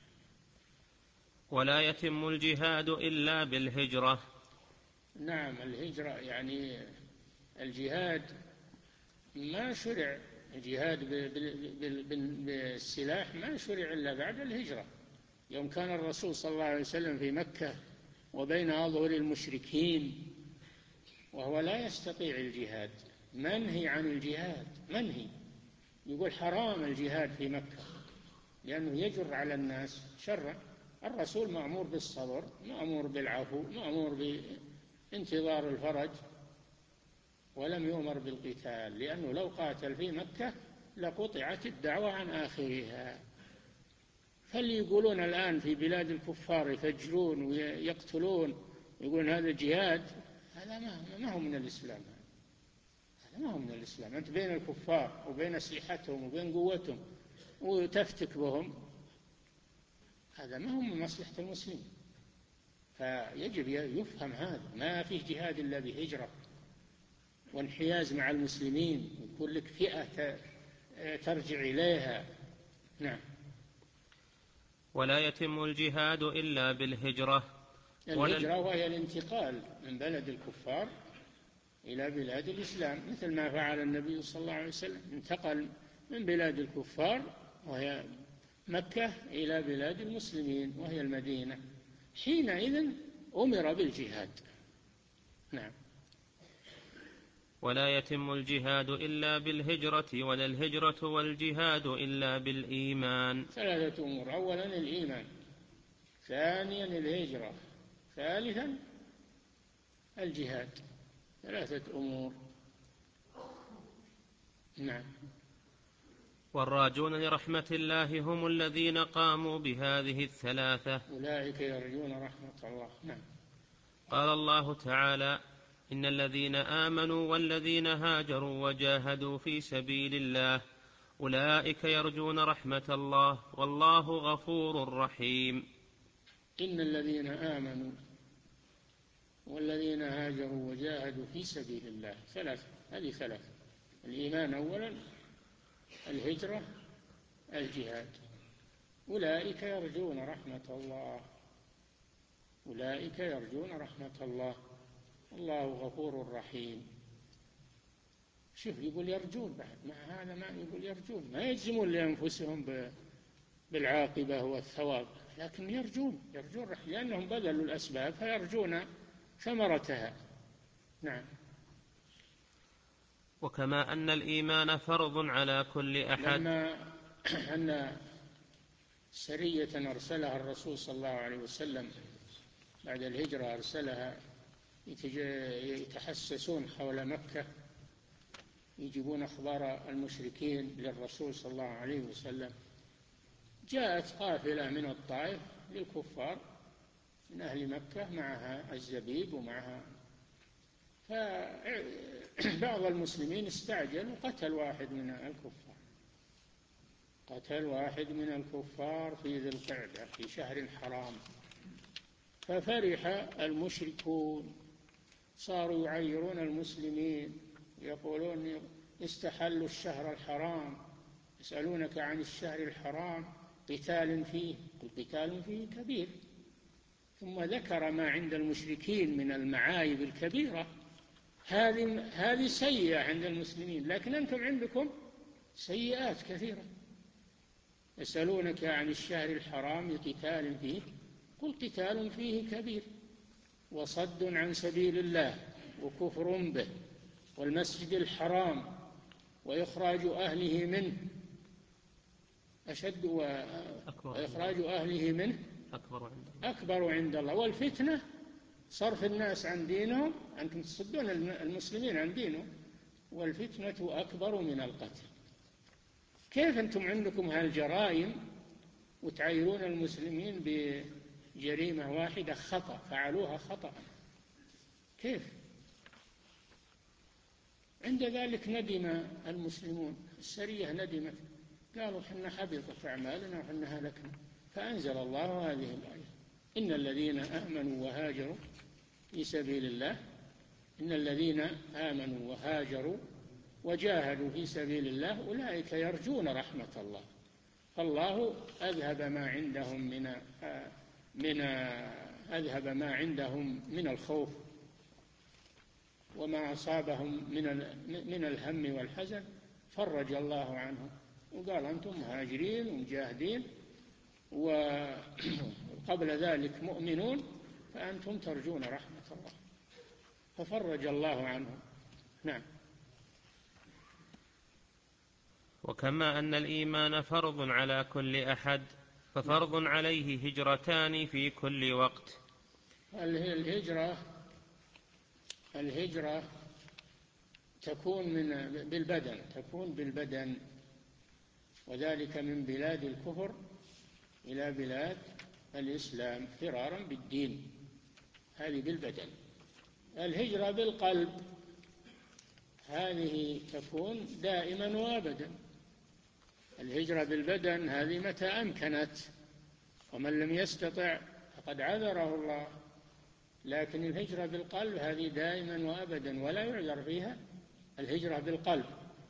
[SPEAKER 1] ولا يتم الجهاد إلا بالهجرة.
[SPEAKER 2] نعم، الهجرة يعني الجهاد ما شرع، الجهاد بالسلاح ما شرع إلا بعد الهجرة. يوم كان الرسول صلى الله عليه وسلم في مكة وبين أظهر المشركين وهو لا يستطيع الجهاد، منهي عن الجهاد، منهي، يقول حرام الجهاد في مكة لأنه يجر على الناس شرا. الرسول مأمور بالصبر، مأمور بالعفو، مأمور بانتظار الفرج، ولم يؤمر بالقتال، لأنه لو قاتل في مكة لقطعت الدعوة عن آخرها. فاللي يقولون الآن في بلاد الكفار يفجرون ويقتلون يقولون هذا جهاد، هذا ما هو من الإسلام. هذا ما هو من الإسلام. أنت بين الكفار وبين أسلحتهم وبين قوتهم وتفتك بهم، هذا ما هو من مصلحة المسلمين. فيجب يفهم هذا، ما فيه جهاد إلا بهجرة وانحياز مع المسلمين ويكون لك فئة ترجع إليها. نعم.
[SPEAKER 1] ولا يتم الجهاد إلا بالهجرة.
[SPEAKER 2] الهجرة وهي الانتقال من بلد الكفار إلى بلاد الإسلام، مثل ما فعل النبي صلى الله عليه وسلم، انتقل من بلاد الكفار وهي مكة إلى بلاد المسلمين وهي المدينة، حينئذ أمر بالجهاد. نعم.
[SPEAKER 1] ولا يتم الجهاد إلا بالهجرة ولا الهجرة والجهاد إلا بالإيمان.
[SPEAKER 2] ثلاثة أمور: أولا الإيمان، ثانيا الهجرة، ثالثا الجهاد. ثلاثة أمور. نعم.
[SPEAKER 1] والراجون لرحمة الله هم الذين قاموا بهذه الثلاثة،
[SPEAKER 2] أولئك يرجون رحمة الله. نعم.
[SPEAKER 1] قال الله تعالى: إن الذين آمنوا والذين هاجروا وجاهدوا في سبيل الله أولئك يرجون رحمة الله والله غفور رحيم.
[SPEAKER 2] إن الذين آمنوا والذين هاجروا وجاهدوا في سبيل الله، ثلاثة، هذه ثلاثة: الإيمان أولا، الهجرة، الجهاد. أولئك يرجون رحمة الله، أولئك يرجون رحمة الله الله غفور رحيم. شوف، يقول يرجون بعد، مع هذا ما يقول يرجون، ما يجزمون لأنفسهم بالعاقبة والثواب، لكن يرجون يرجون رحمة، لأنهم بذلوا الأسباب فيرجون ثمرتها. نعم.
[SPEAKER 1] وكما أن الإيمان فرض على كل أحد.
[SPEAKER 2] لما أن سرية أرسلها الرسول صلى الله عليه وسلم بعد الهجرة، أرسلها يتحسسون حول مكة، يجيبون أخبار المشركين للرسول صلى الله عليه وسلم. جاءت قافلة من الطائف للكفار من أهل مكة معها الزبيب ومعها، فبعض المسلمين استعجل وقتل واحد من الكفار، قتل واحد من الكفار في ذي القعدة في شهر حرام. ففرح المشركون، صاروا يعيرون المسلمين، يقولون استحلوا الشهر الحرام، يسألونك عن الشهر الحرام قتال فيه، القتال فيه كبير. ثم ذكر ما عند المشركين من المعايب الكبيرة، هذه هذه سيئة عند المسلمين، لكن أنتم عندكم سيئات كثيرة. يسألونك عن الشهر الحرام قتال فيه، قل قتال فيه كبير وصد عن سبيل الله وكفر به والمسجد الحرام وإخراج أهله منه أشد، وإخراج أهله منه أكبر عند الله, أكبر عند الله والفتنة صرف الناس عن دينهم، أنتم تصدون المسلمين عن دينهم، والفتنة أكبر من القتل. كيف أنتم عندكم هالجرائم وتعيرون المسلمين بجريمة واحدة خطأ فعلوها خطأ، كيف؟ عند ذلك ندم المسلمون، السرية ندمت، قالوا حنا حبطت أعمالنا وحنا هلكنا، فأنزل الله هذه الآية: إن الذين آمنوا وهاجروا في سبيل الله إن الذين آمنوا وهاجروا وجاهدوا في سبيل الله أولئك يرجون رحمة الله، فالله أذهب ما عندهم من من أذهب ما عندهم من الخوف وما أصابهم من من الهم والحزن، فرج الله عنهم وقال أنتم مهاجرين ومجاهدين وقبل ذلك مؤمنون فأنتم ترجون رحمة الله، ففرج الله عنهم. نعم.
[SPEAKER 1] وكما أن الإيمان فرض على كل أحد ففرض عليه هجرتان في كل وقت.
[SPEAKER 2] الهجرة الهجرة تكون من بالبدن تكون بالبدن وذلك من بلاد الكفر إلى بلاد الإسلام فرارا بالدين، هذه بالبدن. الهجرة بالقلب هذه تكون دائما وابدا. الهجرة بالبدن هذه متى أمكنت، ومن لم يستطع فقد عذره الله، لكن الهجرة بالقلب هذه دائما وابدا ولا يعذر فيها. الهجرة بالقلب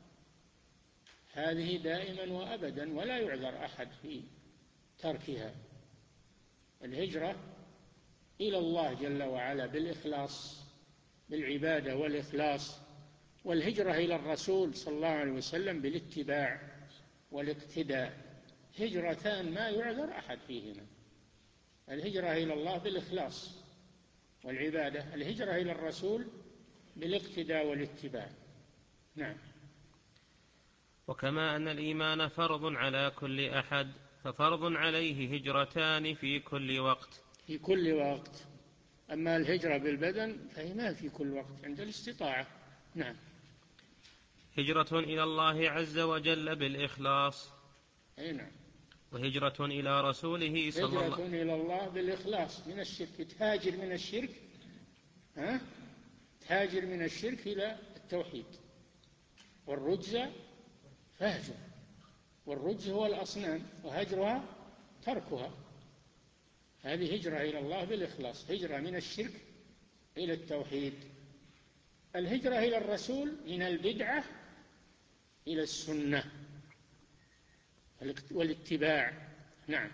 [SPEAKER 2] هذه دائما وابدا ولا يعذر أحد في تركها. الهجرة إلى الله جل وعلا بالإخلاص، بالعبادة والإخلاص، والهجرة إلى الرسول صلى الله عليه وسلم بالاتباع والاقتداء، هجرتان ما يعذر أحد فيهما. الهجرة إلى الله بالإخلاص والعبادة، الهجرة إلى الرسول بالاقتداء والاتباع. نعم.
[SPEAKER 1] وكما أن الإيمان فرض على كل أحد ففرض عليه هجرتان في كل وقت.
[SPEAKER 2] في كل وقت. أما الهجرة بالبدن فهي ما في كل وقت، عند الاستطاعة. نعم.
[SPEAKER 1] هجرة إلى الله عز وجل بالإخلاص.
[SPEAKER 2] أي نعم.
[SPEAKER 1] وهجرة إلى رسوله صلى الله عليه وسلم.
[SPEAKER 2] هجرة إلى الله بالإخلاص من الشرك، تهاجر من الشرك ها؟ تهاجر من الشرك إلى التوحيد. والرجز فهجر، والرجز هو الأصنام وهجرها تركها. هذه هجرة إلى الله بالإخلاص، هجرة من الشرك إلى التوحيد. الهجرة إلى الرسول من البدعة إلى السنة والاتباع. نعم.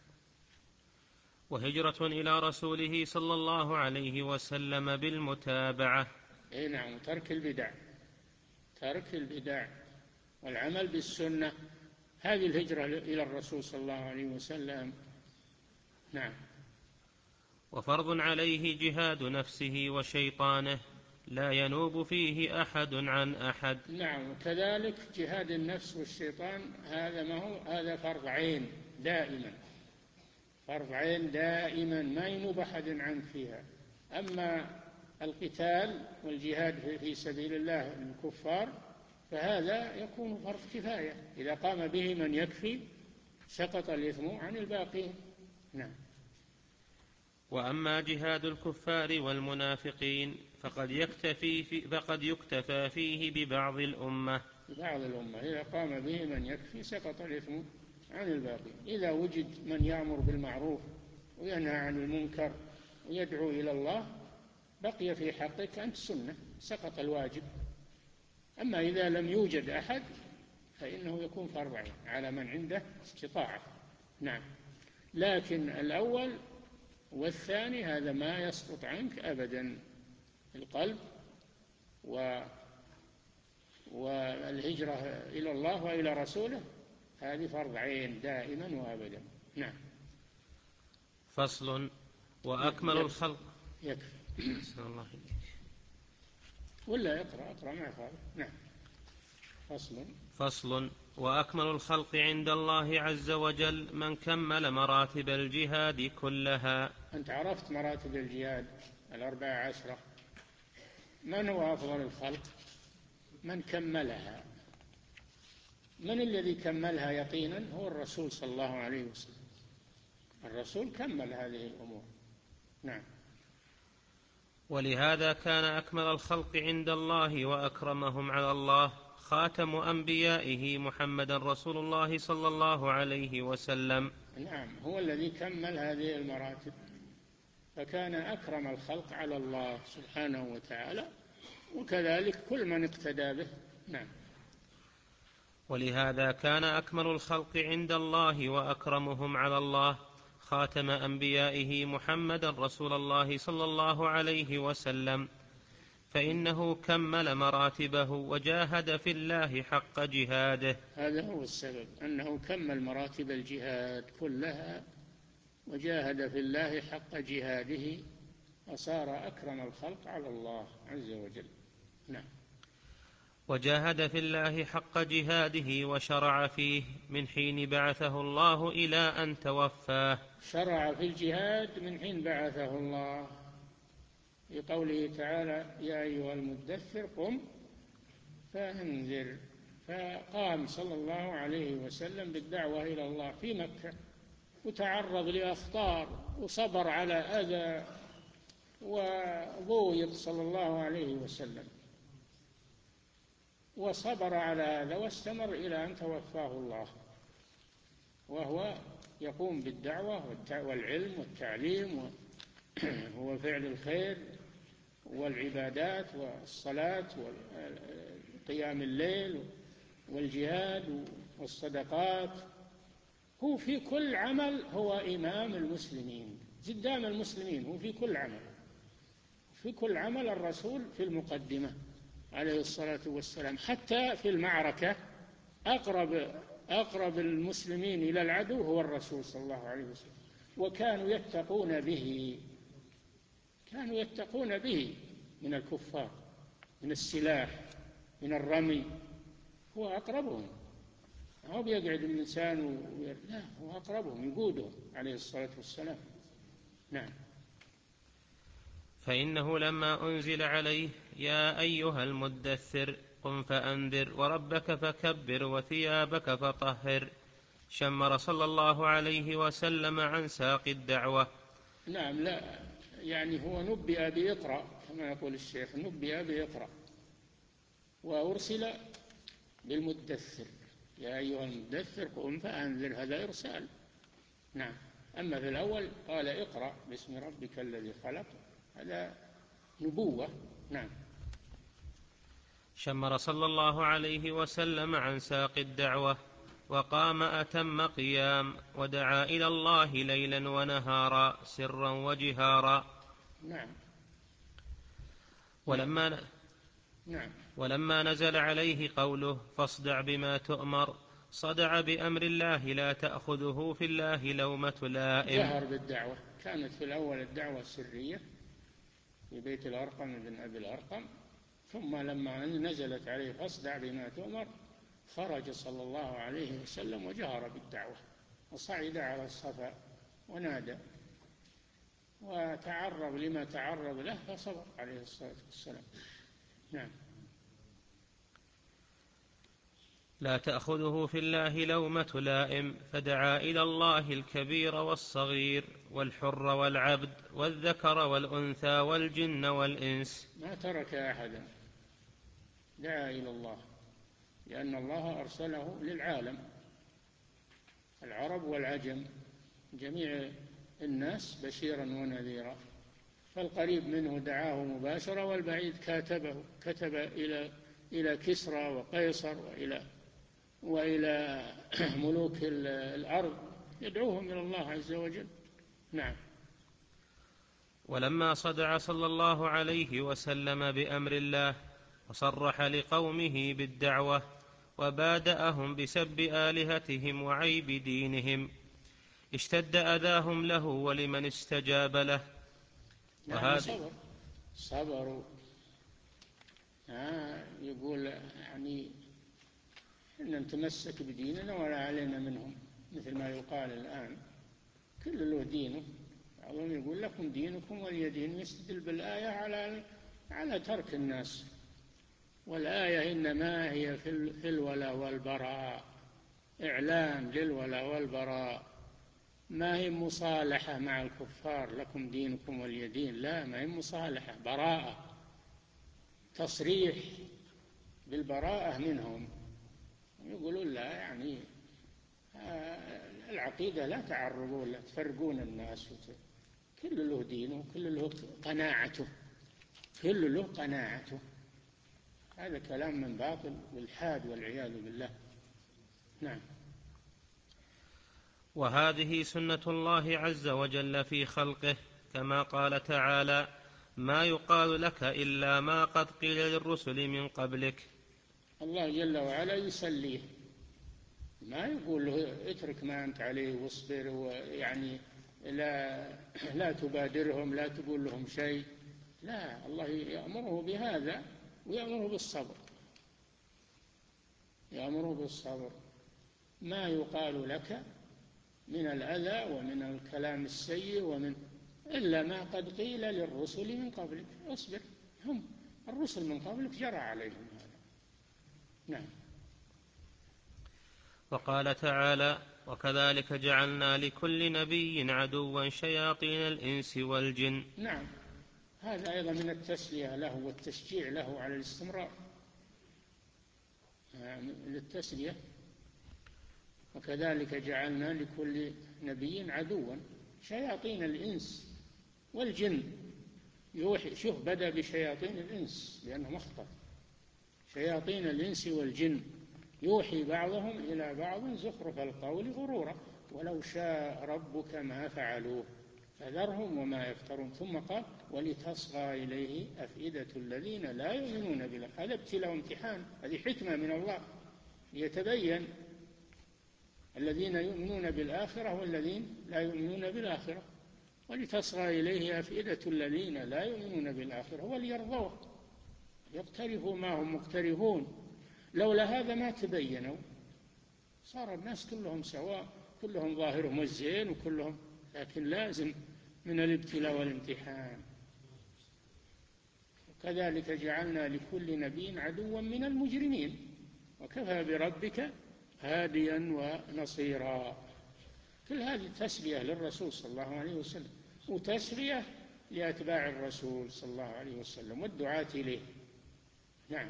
[SPEAKER 1] وهجرة إلى رسوله صلى الله عليه وسلم بالمتابعة.
[SPEAKER 2] أي نعم، ترك البدع، ترك البدع والعمل بالسنة، هذه الهجرة إلى الرسول صلى الله عليه وسلم. نعم.
[SPEAKER 1] وفرض عليه جهاد نفسه وشيطانه لا ينوب فيه أحد عن أحد.
[SPEAKER 2] نعم. وكذلك جهاد النفس والشيطان هذا ما هو هذا فرض عين دائما، فرض عين دائما ما ينوب أحد عنك فيها. أما القتال والجهاد في سبيل الله للكفار فهذا يكون فرض كفاية، إذا قام به من يكفي سقط الإثم عن الباقين. نعم.
[SPEAKER 1] وأما جهاد الكفار والمنافقين فقد يكتفي في فقد يكتفى فيه ببعض الأمة.
[SPEAKER 2] ببعض الأمة إذا قام به من يكفي سقط الإثم عن الباقين. إذا وجد من يأمر بالمعروف وينهى عن المنكر ويدعو إلى الله بقي في حقك أنت سنة، سقط الواجب. أما إذا لم يوجد أحد فإنه يكون فرض عين على من عنده استطاعة. نعم. لكن الأول والثاني هذا ما يسقط عنك أبدا، القلب و والهجرة إلى الله وإلى رسوله هذه فرض عين دائما وأبدا. نعم.
[SPEAKER 1] فصل. وأكمل
[SPEAKER 2] يكفي.
[SPEAKER 1] الخلق
[SPEAKER 2] يكفي.
[SPEAKER 1] الله
[SPEAKER 2] ولا اقرأ اقرأ ما يخالف. نعم. فصل.
[SPEAKER 1] فصل. وأكمل الخلق عند الله عز وجل من كمل مراتب الجهاد كلها.
[SPEAKER 2] أنت عرفت مراتب الجهاد الأربعة عشرة، من هو أفضل الخلق؟ من كملها. من الذي كملها يقينا؟ هو الرسول صلى الله عليه وسلم. الرسول كمل هذه الأمور. نعم.
[SPEAKER 1] ولهذا كان أكمل الخلق عند الله وأكرمهم على الله خاتم أنبيائه محمدا رسول الله صلى الله عليه وسلم.
[SPEAKER 2] نعم، هو الذي كمل هذه المراتب، فكان أكرم الخلق على الله سبحانه وتعالى، وكذلك كل من اقتدى به. نعم.
[SPEAKER 1] ولهذا كان أكمل الخلق عند الله وأكرمهم على الله خاتم أنبيائه محمدا رسول الله صلى الله عليه وسلم، فإنه كمل مراتبه وجاهد في الله حق جهاده.
[SPEAKER 2] هذا هو السبب، أنه كمل مراتب الجهاد كلها وجاهد في الله حق جهاده، وصار أكرم الخلق على الله عز وجل. نعم.
[SPEAKER 1] وجاهد في الله حق جهاده وشرع فيه من حين بعثه الله إلى أن توفاه.
[SPEAKER 2] شرع في الجهاد من حين بعثه الله، في قوله تعالى: يا أيها المدثر قم فأنذر. فقام صلى الله عليه وسلم بالدعوة إلى الله في مكة، وتعرض لأخطار وصبر على أذى وضويق صلى الله عليه وسلم، وصبر على هذا واستمر إلى أن توفاه الله، وهو يقوم بالدعوة والعلم والتعليم وفعل الخير والعبادات والصلاة وقيام الليل والجهاد والصدقات. هو في كل عمل هو إمام المسلمين، قدام المسلمين، هو في كل عمل، في كل عمل الرسول في المقدمة عليه الصلاة والسلام. حتى في المعركة أقرب أقرب المسلمين إلى العدو هو الرسول صلى الله عليه وسلم، وكانوا يتقون به، كانوا يتقون به من الكفار، من السلاح، من الرمي. هو أقربهم، هو بيقعد الإنسان وير... لا، هو أقربهم، يقودهم عليه الصلاة والسلام. نعم.
[SPEAKER 1] فإنه لما أنزل عليه يا أيها المدثر قم فأنذر وربك فكبر وثيابك فطهر شمر صلى الله عليه وسلم عن ساق الدعوة.
[SPEAKER 2] نعم، لا يعني هو نبئ بإقرأ كما يقول الشيخ، نبئ بإقرأ، وأرسل بالمدثر يا أيها المدثر قم فأنذر، هذا إرسال. نعم. أما في الأول قال اقرأ باسم ربك الذي خلق، هذا نبوة. نعم.
[SPEAKER 1] شمر صلى الله عليه وسلم عن ساق الدعوة وقام أتم قيام ودعا إلى الله ليلا ونهارا سرا وجهارا.
[SPEAKER 2] نعم.
[SPEAKER 1] ولما ن...
[SPEAKER 2] نعم.
[SPEAKER 1] ولما نزل عليه قوله فاصدع بما تؤمر صدع بأمر الله لا تأخذه في الله لومة لائم.
[SPEAKER 2] جهر بالدعوة، كانت في الأول الدعوة سرية في بيت الأرقم بن أبي الأرقم، ثم لما نزلت عليه فاصدع بما تؤمر خرج صلى الله عليه وسلم وجهر بالدعوة، وصعد على الصفا ونادى وتعرض لما تعرض له فصبر عليه الصلاة والسلام. نعم.
[SPEAKER 1] لا تأخذه في الله لومة لائم فدعا إلى الله الكبير والصغير والحر والعبد والذكر والأنثى والجن والإنس.
[SPEAKER 2] ما ترك أحدا، دعا إلى الله، لأن الله أرسله للعالم، العرب والعجم، جميع الناس بشيرا ونذيرا، فالقريب منه دعاه مباشرة، والبعيد كاتبه، كتب إلى إلى كسرى وقيصر وإلى وإلى ملوك الأرض يدعوهم إلى الله عز وجل. نعم.
[SPEAKER 1] ولما صدع صلى الله عليه وسلم بأمر الله وصرح لقومه بالدعوة وبادأهم بسب آلهتهم وعيب دينهم اشتد أذاهم له ولمن استجاب له.
[SPEAKER 2] نعم. صبر صبروا. آه يقول يعني إن نتمسك بديننا ولا علينا منهم، مثل ما يقال الآن، كل له دينه، بعضهم يقول لكم دينكم ولي دين، يستدل بالآية على على ترك الناس، والآية إنما هي في الولاء والبراء، إعلان للولاء والبراء، ما هي مصالحة مع الكفار، لكم دينكم ولي دين، لا، ما هي مصالحة، براءة، تصريح بالبراءة منهم. يقولون لا، يعني العقيدة لا تعرضون، لا تفرقون الناس، كل له دينه وكل له قناعته، كل له قناعته. هذا كلام من باطل والحاد والعياذ بالله. نعم.
[SPEAKER 1] وهذه سنة الله عز وجل في خلقه، كما قال تعالى: ما يقال لك إلا ما قد قيل للرسل من قبلك.
[SPEAKER 2] الله جل وعلا يسليه، ما يقول له اترك ما أنت عليه واصبر، ويعني لا, لا تبادرهم، لا تقول لهم شيء، لا، الله يأمره بهذا ويأمره بالصبر، يأمره بالصبر. ما يقال لك من الأذى ومن الكلام السيء ومن إلا ما قد قيل للرسل من قبلك، اصبر، هم الرسل من قبلك جرى عليهم هذا. نعم.
[SPEAKER 1] وقال تعالى: وكذلك جعلنا لكل نبي عدوا شياطين الإنس والجن.
[SPEAKER 2] نعم، هذا أيضا من التسلية له والتشجيع له على الاستمرار، للتسلية. وكذلك جعلنا لكل نبي عدوا شياطين الإنس والجن. يوحي، شوف، بدأ بشياطين الإنس لأنه مخطط، شياطين الإنس والجن يوحي بعضهم إلى بعض زخرف القول غرورا ولو شاء ربك ما فعلوه فذرهم وما يفترون. ثم قال: ولتصغى إليه أفئدة الذين لا يؤمنون بالآخرة. هذا ابتلاء وامتحان، هذه حكمة من الله يتبين الذين يؤمنون بالآخرة والذين لا يؤمنون بالآخرة. ولتصغى إليه أفئدة الذين لا يؤمنون بالآخرة وليرضوه يقترفوا ما هم مقترفون. لولا هذا ما تبينوا، صار الناس كلهم سواء، كلهم ظاهرهم الزين وكلهم، لكن لازم من الابتلاء والامتحان. كذلك جعلنا لكل نبي عدوا من المجرمين وكفى بربك هاديا ونصيرا. كل هذه تسلية للرسول صلى الله عليه وسلم، وتسلية لأتباع الرسول صلى الله عليه وسلم والدعاة إليه. نعم.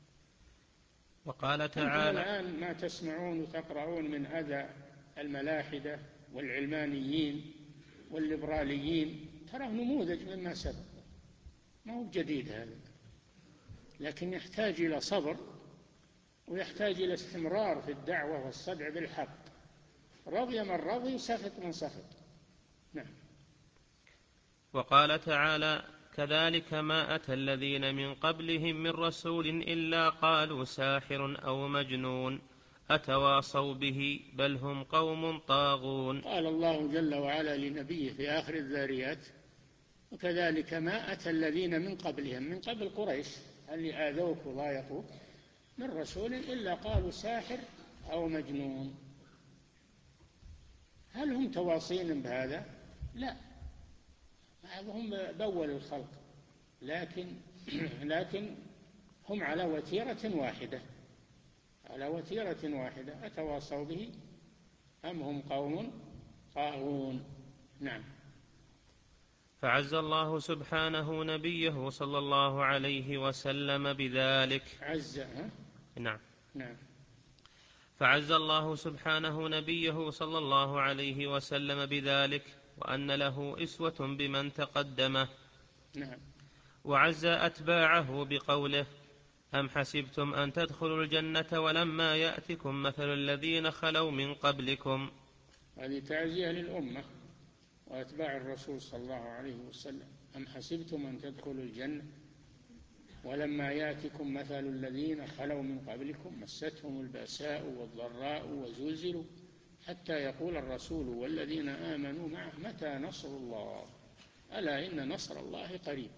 [SPEAKER 1] وقال تعالى:
[SPEAKER 2] أنتم الآن ما تسمعون وتقرؤون من أذى الملاحدة والعلمانيين والليبراليين، تراه نموذج مما سبق، ما هو جديد هذا، لكن يحتاج إلى صبر ويحتاج إلى استمرار في الدعوة والصدع بالحق، رضي من رضي سخط من سخط. نعم.
[SPEAKER 1] وقال تعالى: كذلك ما أتى الذين من قبلهم من رسول إلا قالوا ساحر أو مجنون أتواصوا به بل هم قوم طاغون.
[SPEAKER 2] قال الله جل وعلا لنبيه في آخر الذاريات: وكذلك ما أتى الذين من قبلهم، من قبل قريش اللي آذوك وضايقوك، من رسول إلا قالوا ساحر أو مجنون. هل هم تواصين بهذا؟ لا، بعضهم بول الخلق، لكن لكن هم على وتيرة واحدة، على وتيرة واحدة، أتواصوا به أم هم قوم طاغون. نعم.
[SPEAKER 1] فعز الله سبحانه نبيه صلى الله عليه وسلم بذلك.
[SPEAKER 2] عز ها؟
[SPEAKER 1] نعم.
[SPEAKER 2] نعم.
[SPEAKER 1] فعز الله سبحانه نبيه صلى الله عليه وسلم بذلك، وأن له أسوة بمن تقدمه.
[SPEAKER 2] نعم.
[SPEAKER 1] وعز أتباعه بقوله: أم حسبتم أن تدخلوا الجنة ولما يأتكم مثل الذين خلوا من قبلكم.
[SPEAKER 2] هذه تعزية للأمة وأتباع الرسول صلى الله عليه وسلم. أم حسبتم أن تدخلوا الجنة ولما يأتكم مثل الذين خلوا من قبلكم مستهم البأساء والضراء وزلزلوا حتى يقول الرسول والذين آمنوا معه متى نصر الله ألا إن نصر الله قريب.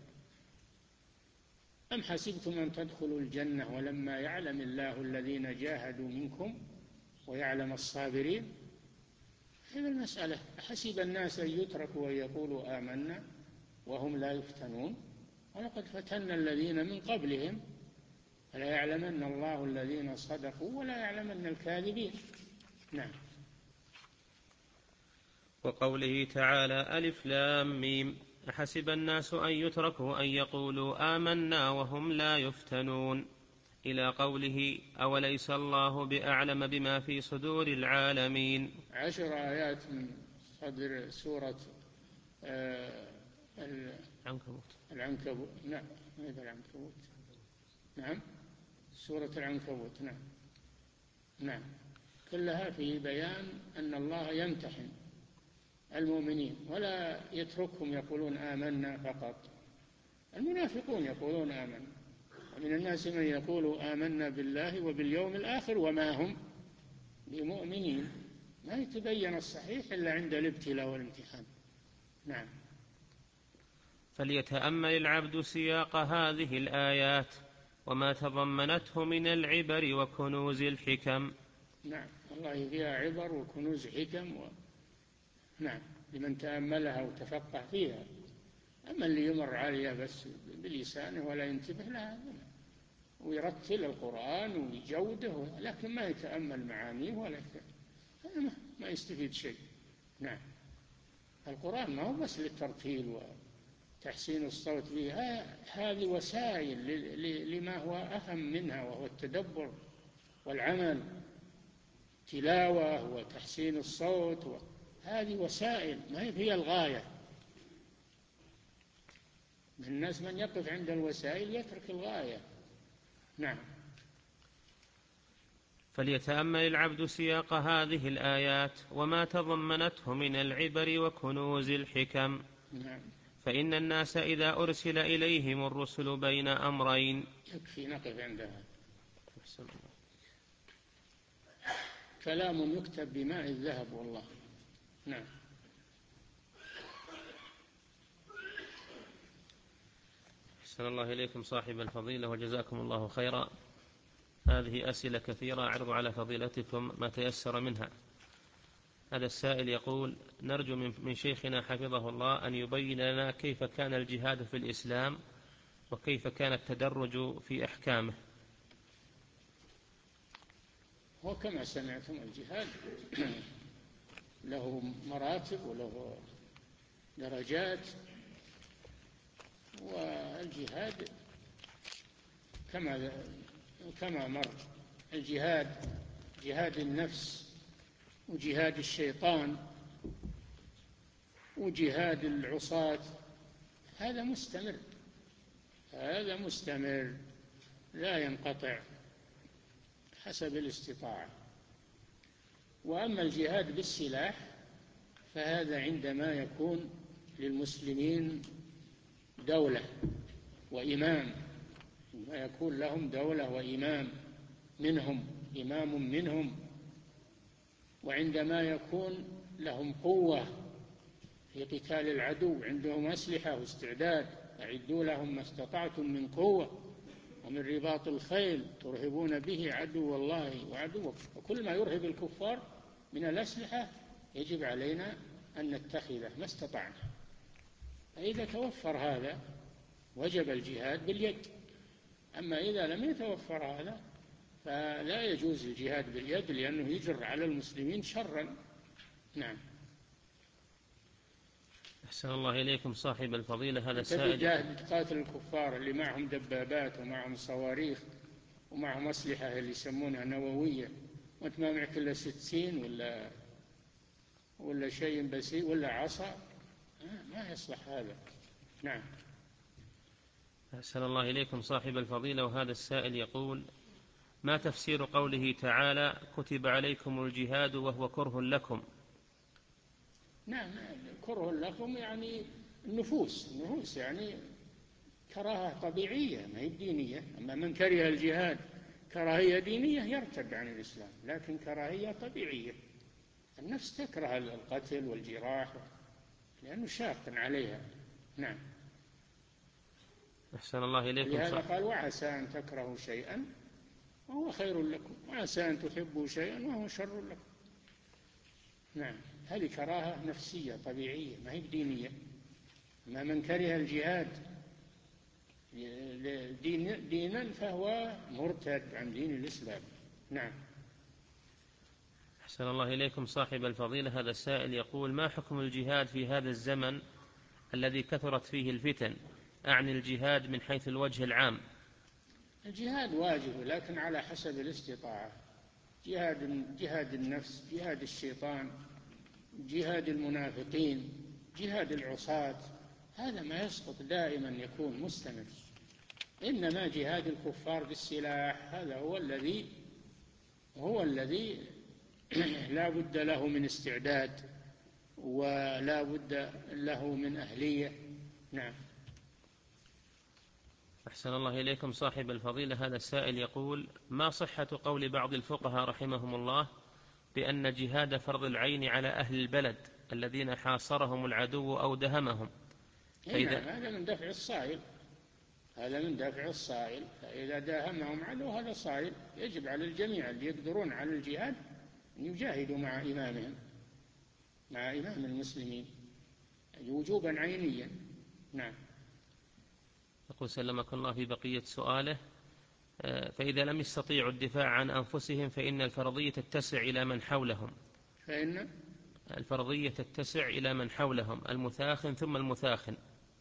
[SPEAKER 2] أم حسبتم أن تدخلوا الجنة ولما يعلم الله الذين جاهدوا منكم ويعلم الصابرين. هذه المسألة: أحسب الناس أن يتركوا وأن يقولوا آمنا وهم لا يفتنون ولقد فتنا الذين من قبلهم فلا يعلمن الله الذين صدقوا ولا يعلمن الكاذبين. نعم.
[SPEAKER 1] وقوله تعالى ألف لام ميم أحسب الناس أن يتركوا أن يقولوا آمنا وهم لا يفتنون، إلى قوله أوليس الله بأعلم بما في صدور العالمين.
[SPEAKER 2] عشر آيات من صدر سورة آه
[SPEAKER 1] العنكبوت.
[SPEAKER 2] العنكبوت نعم هذا العنكبوت نعم سورة العنكبوت نعم نعم كلها في بيان أن الله يمتحن المؤمنين ولا يتركهم يقولون آمنا فقط. المنافقون يقولون آمنا، ومن الناس من يقول آمنا بالله وباليوم الآخر وما هم بمؤمنين. ما يتبين الصحيح إلا عند الابتلاء والامتحان. نعم.
[SPEAKER 1] فليتأمل العبد سياق هذه الآيات وما تضمنته من العبر وكنوز الحكم.
[SPEAKER 2] نعم والله فيها عبر وكنوز حكم و... نعم لمن تأملها وتفقه فيها. أما اللي يمر عليها بس بلسانه ولا ينتبه لها ويرتل القرآن ويجوده لكن ما يتأمل معانيه ولا يتأمل. ما يستفيد شيء. نعم القرآن ما هو بس للترتيل وتحسين الصوت به، هذه وسائل لما هو أهم منها وهو التدبر والعمل، تلاوة وتحسين الصوت، هذه وسائل ما هي الغاية. من الناس من يقف عند الوسائل يترك الغاية. نعم.
[SPEAKER 1] فليتأمل العبد سياق هذه الآيات وما تضمنته من العبر وكنوز الحكم.
[SPEAKER 2] نعم.
[SPEAKER 1] فإن الناس إذا أرسل إليهم الرسل بين أمرين.
[SPEAKER 2] يكفي نقف عندها. كلام يكتب بماء الذهب والله. نعم.
[SPEAKER 1] أحسن الله إليكم صاحب الفضيلة وجزاكم الله خيرا. هذه أسئلة كثيرة أعرض على فضيلتكم ما تيسر منها. هذا السائل يقول نرجو من شيخنا حفظه الله أن يبين لنا كيف كان الجهاد في الإسلام وكيف كان التدرج في أحكامه.
[SPEAKER 2] وكما سمعتم الجهاد له مراتب وله درجات، والجهاد كما كما مر الجهاد جهاد النفس وجهاد الشيطان وجهاد العصاة، هذا مستمر هذا مستمر لا ينقطع حسب الاستطاعة. وأما الجهاد بالسلاح فهذا عندما يكون للمسلمين دولة وإمام، ما يكون لهم دولة وإمام منهم إمام منهم، وعندما يكون لهم قوة في قتال العدو، عندهم أسلحة واستعداد، أعدوا لهم ما استطعتم من قوة ومن رباط الخيل ترهبون به عدو الله وعدوكم، وكل ما يرهب الكفار من الأسلحة يجب علينا أن نتخذه ما استطعنا. فإذا توفر هذا وجب الجهاد باليد. أما إذا لم يتوفر هذا فلا يجوز الجهاد باليد لأنه يجر على المسلمين شرا. نعم.
[SPEAKER 1] أحسن الله إليكم صاحب الفضيلة. هذا السائل
[SPEAKER 2] تجاهد تقاتل الكفار اللي معهم دبابات ومعهم صواريخ ومعهم أسلحة اللي يسمونها نووية، وأنت ما معك إلا ستين ولا ولا شيء بسيط ولا عصا، ما يصلح هذا. نعم.
[SPEAKER 1] أحسن الله إليكم صاحب الفضيلة. وهذا السائل يقول ما تفسير قوله تعالى كتب عليكم الجهاد وهو كره لكم؟
[SPEAKER 2] نعم كره لكم يعني النفوس النفوس يعني كراهة طبيعية ما هي دينية. أما من كره الجهاد كراهية دينية يرتد عن الإسلام، لكن كراهية طبيعية. النفس تكره القتل والجراح لأنه شاق عليها. نعم.
[SPEAKER 1] أحسن الله إليكم.
[SPEAKER 2] لهذا قال وعسى أن تكرهوا شيئا وهو خير لكم وعسى أن تحبوا شيئا وهو شر لكم. نعم هذه كراهة نفسية طبيعية ما هي دينية. ما من كره الجهاد دينا فهو مرتد عن دين الإسلام. نعم.
[SPEAKER 1] أحسن الله إليكم صاحب الفضيلة. هذا السائل يقول: ما حكم الجهاد في هذا الزمن الذي كثرت فيه الفتن؟ أعني الجهاد من حيث الوجه العام.
[SPEAKER 2] الجهاد واجب لكن على حسب الاستطاعة. جهاد جهاد النفس، جهاد الشيطان، جهاد المنافقين، جهاد العصاة، هذا ما يسقط، دائما يكون مستمر. إنما جهاد الكفار بالسلاح هذا هو الذي هو الذي لا بد له من استعداد ولا بد له من أهلية. نعم.
[SPEAKER 1] أحسن الله إليكم صاحب الفضيلة. هذا السائل يقول: ما صحة قول بعض الفقهاء رحمهم الله بأن جهاد فرض العين على أهل البلد الذين حاصرهم العدو أو دهمهم؟
[SPEAKER 2] فإذا نعم، هذا من دفع الصائل، هذا من دفع الصائل. فإذا داهمهم عدو هذا صائل، يجب على الجميع اللي يقدرون على الجهاد أن يجاهدوا مع إمامهم، مع إمام المسلمين وجوبا عينيا. نعم.
[SPEAKER 1] يقول سلمك الله في بقية سؤاله: فإذا لم يستطيعوا الدفاع عن أنفسهم فإن الفرضية تتسع إلى من حولهم.
[SPEAKER 2] فإن
[SPEAKER 1] الفرضية تتسع إلى من حولهم، المثاخن ثم المثاخن.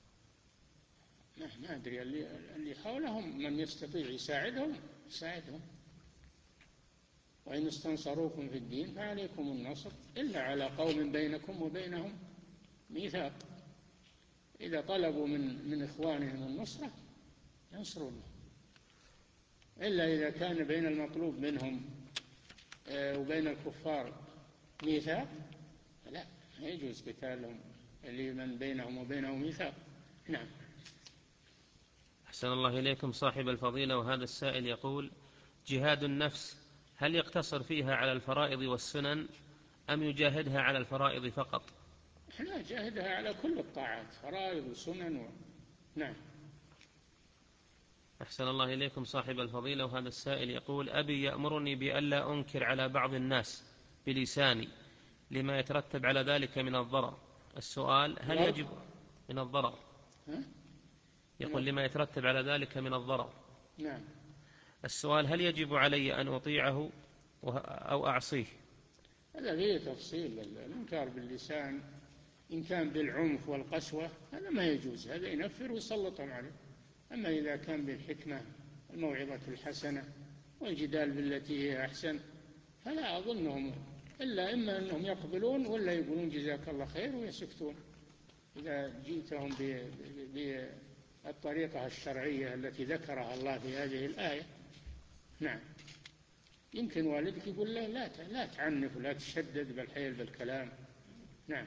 [SPEAKER 2] ما أدري، اللي, اللي حولهم من يستطيع يساعدهم يساعدهم، وإن استنصروكم في الدين فعليكم النصر إلا على قوم بينكم وبينهم ميثاق. إذا طلبوا من من إخوانهم النصرة ينصرونهم، إلا إذا كان بين المطلوب منهم وبين الكفار ميثاق لا، ما يجوز قتالهم اللي من بينهم وبينهم ميثاق. نعم.
[SPEAKER 1] أحسن الله إليكم صاحب الفضيلة. وهذا السائل يقول: جهاد النفس هل يقتصر فيها على الفرائض والسنن أم يجاهدها على الفرائض فقط؟
[SPEAKER 2] لا، جاهدها على كل الطاعات، فرائض وسنن و... نعم.
[SPEAKER 1] أحسن الله إليكم صاحب الفضيلة. وهذا السائل يقول: أبي يأمرني بألا أنكر على بعض الناس بلساني لما يترتب على ذلك من الضرر. السؤال: هل يجب من الضرر؟ يقول: لما يترتب على ذلك من الضرر.
[SPEAKER 2] نعم.
[SPEAKER 1] السؤال: هل يجب علي أن أطيعه أو أعصيه؟
[SPEAKER 2] هذا فيه تفصيل. الإنكار باللسان إن كان بالعنف والقسوة هذا ما يجوز، هذا ينفر ويسلطهم عليه. أما إذا كان بالحكمة الموعظة الحسنة والجدال بالتي هي أحسن فلا أظنهم إلا إما أنهم يقبلون ولا يقولون جزاك الله خير ويسكتون إذا جئتهم بالطريقة الشرعية التي ذكرها الله في هذه الآية. نعم. يمكن والدك يقول له لا لا تعنف ولا تشدد بالحيل بالكلام. نعم.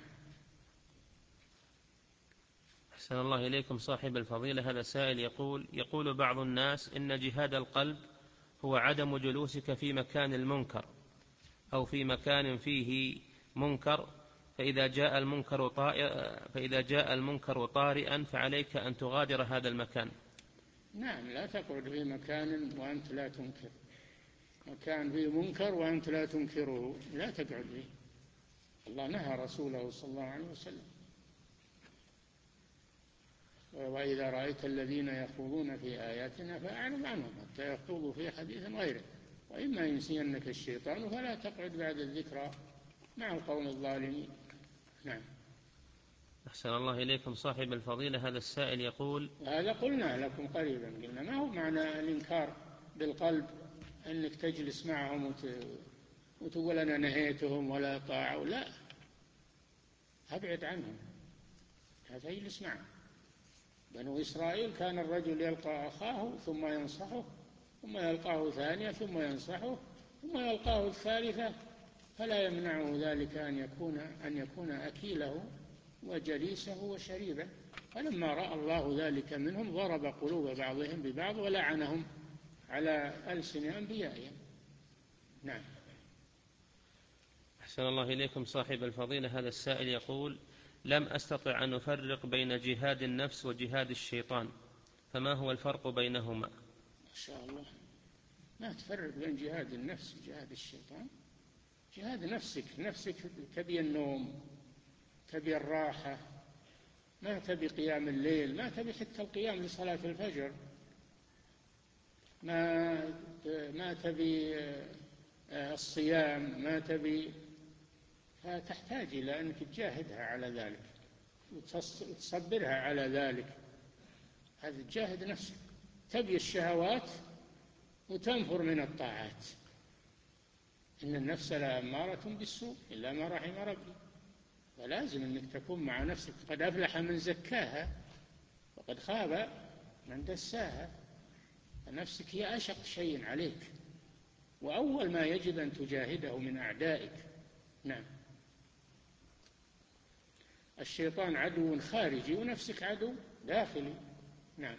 [SPEAKER 1] أحسن الله إليكم صاحب الفضيلة. هذا سائل يقول: يقول بعض الناس إن جهاد القلب هو عدم جلوسك في مكان المنكر أو في مكان فيه منكر، فإذا جاء المنكر فإذا جاء المنكر طارئا فعليك أن تغادر هذا المكان.
[SPEAKER 2] نعم، لا تقعد في مكان وأنت لا تنكر، مكان فيه منكر وأنت لا تنكره لا تقعد فيه. الله نهى رسوله صلى الله عليه وسلم: وإذا رأيت الذين يخوضون في آياتنا فأعرض عنهم حتى يخوضوا في حديث غيره وإما ينسينك الشيطان فلا تقعد بعد الذكرى مع القوم الظالمين. نعم.
[SPEAKER 1] أحسن الله إليكم صاحب الفضيلة. هذا السائل يقول:
[SPEAKER 2] هذا قلنا لكم قريبا، قلنا ما هو معنى الإنكار بالقلب أنك تجلس معهم وت... وتقول أنا نهيتهم ولا طاعوا، لا، أبعد عنهم، لا تجلس معهم. بنو إسرائيل كان الرجل يلقى أخاه ثم ينصحه، ثم يلقاه ثانية ثم ينصحه، ثم يلقاه الثالثة، فلا يمنعه ذلك أن يكون أن يكون أكيله وجليسه وشريبه. فلما رأى الله ذلك منهم ضرب قلوب بعضهم ببعض ولعنهم على ألسن أنبيائهم. نعم.
[SPEAKER 1] أحسن الله إليكم صاحب الفضيلة. هذا السائل يقول: لم أستطع أن أفرق بين جهاد النفس وجهاد الشيطان، فما هو الفرق بينهما؟
[SPEAKER 2] ما شاء الله، ما تفرق بين جهاد النفس وجهاد الشيطان. جهاد نفسك، نفسك تبي النوم، تبي الراحة، ما تبي قيام الليل، ما تبي حتى القيام لصلاة الفجر، ما ما تبي الصيام، ما تبي، فتحتاج إلى أنك تجاهدها على ذلك وتصبرها على ذلك. هذا تجاهد نفسك، تبي الشهوات وتنفر من الطاعات. إن النفس لأمارة بالسوء إلا ما رحم ربي. فلازم أنك تكون مع نفسك. قد أفلح من زكاها وقد خاب من دساها. نفسك هي أشق شيء عليك، وأول ما يجب أن تجاهده من أعدائك. نعم. الشيطان عدو خارجي ونفسك عدو داخلي. نعم.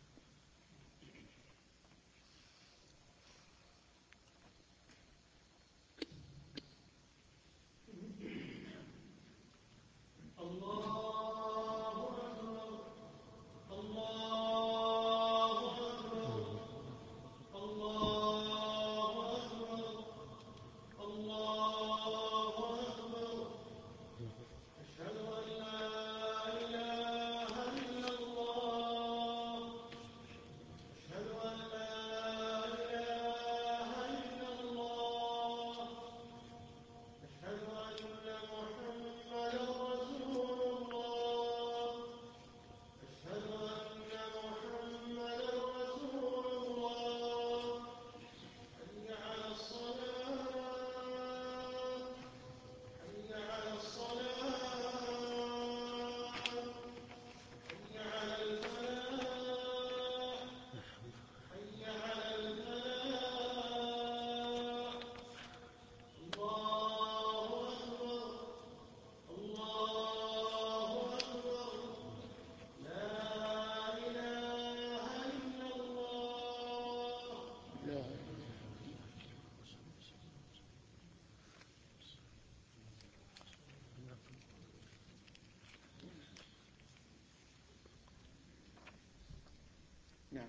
[SPEAKER 2] نعم.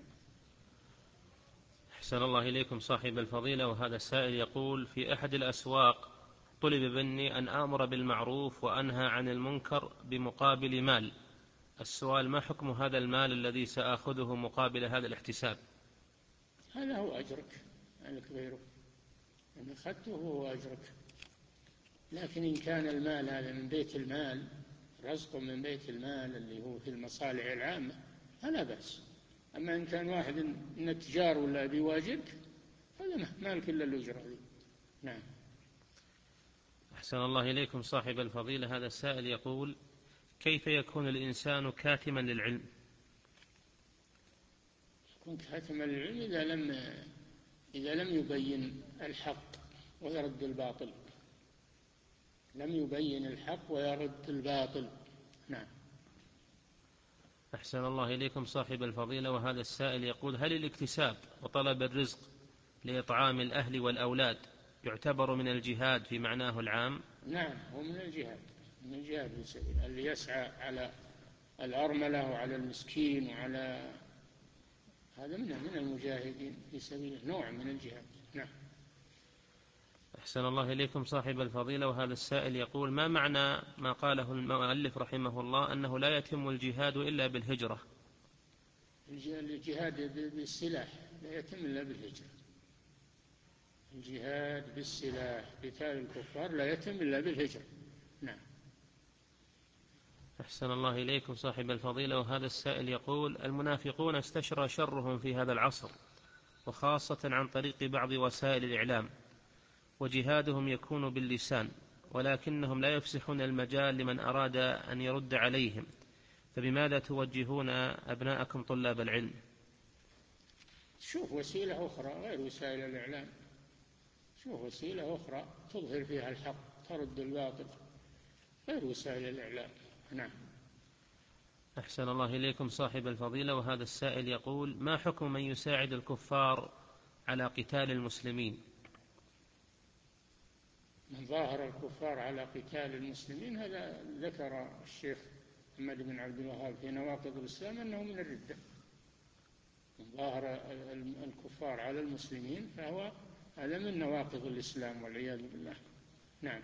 [SPEAKER 1] أحسن الله إليكم صاحب الفضيلة. وهذا السائل يقول: في أحد الأسواق طلب مني أن آمر بالمعروف وأنهى عن المنكر بمقابل مال. السؤال: ما حكم هذا المال الذي سآخذه مقابل هذا الاحتساب؟
[SPEAKER 2] هذا هو أجرك، عليك غيره، إن أخذته هو أجرك. لكن إن كان المال هذا من بيت المال، رزق من بيت المال اللي هو في المصالح العامة، فلا بأس. أما إن كان واحد من التجار ولا بيواجرك، هذا مالك إلا الأجرة دي. نعم.
[SPEAKER 1] أحسن الله إليكم صاحب الفضيلة. هذا السائل يقول: كيف يكون الإنسان كاتما للعلم؟
[SPEAKER 2] يكون كاتما للعلم إذا لم إذا لم يبين الحق ويرد الباطل. لم يبين الحق ويرد الباطل. نعم.
[SPEAKER 1] أحسن الله إليكم صاحب الفضيلة. وهذا السائل يقول: هل الاكتساب وطلب الرزق لإطعام الأهل والأولاد يعتبر من الجهاد في معناه العام؟
[SPEAKER 2] نعم، هو من الجهاد، من الجهاد في سبيل اللي يسعى على الأرملة وعلى المسكين وعلى هذا من من المجاهدين في سبيل، نوع من الجهاد. نعم.
[SPEAKER 1] أحسن الله إليكم صاحب الفضيلة. وهذا السائل يقول: ما معنى ما قاله المؤلف رحمه الله أنه لا يتم الجهاد إلا بالهجرة؟
[SPEAKER 2] الجهاد بالسلاح لا يتم إلا بالهجرة. الجهاد بالسلاح، قتال الكفار، لا يتم إلا بالهجرة. نعم.
[SPEAKER 1] أحسن الله إليكم صاحب الفضيلة. وهذا السائل يقول: المنافقون استشرى شرهم في هذا العصر، وخاصة عن طريق بعض وسائل الإعلام، وجهادهم يكون باللسان، ولكنهم لا يفسحون المجال لمن أراد أن يرد عليهم، فبماذا توجهون أبناءكم طلاب العلم؟
[SPEAKER 2] شوف وسيلة أخرى غير وسائل الإعلام. شوف وسيلة أخرى تظهر فيها الحق، ترد الباطل، غير وسائل الإعلام. نعم.
[SPEAKER 1] أحسن الله إليكم صاحب الفضيلة. وهذا السائل يقول: ما حكم من يساعد الكفار على قتال المسلمين؟
[SPEAKER 2] من ظاهر الكفار على قتال المسلمين، هذا ذكر الشيخ محمد بن عبد الوهاب في نواقض الإسلام أنه من الردة. من ظاهر الكفار على المسلمين فهو هذا من نواقض الإسلام والعياذ بالله. نعم.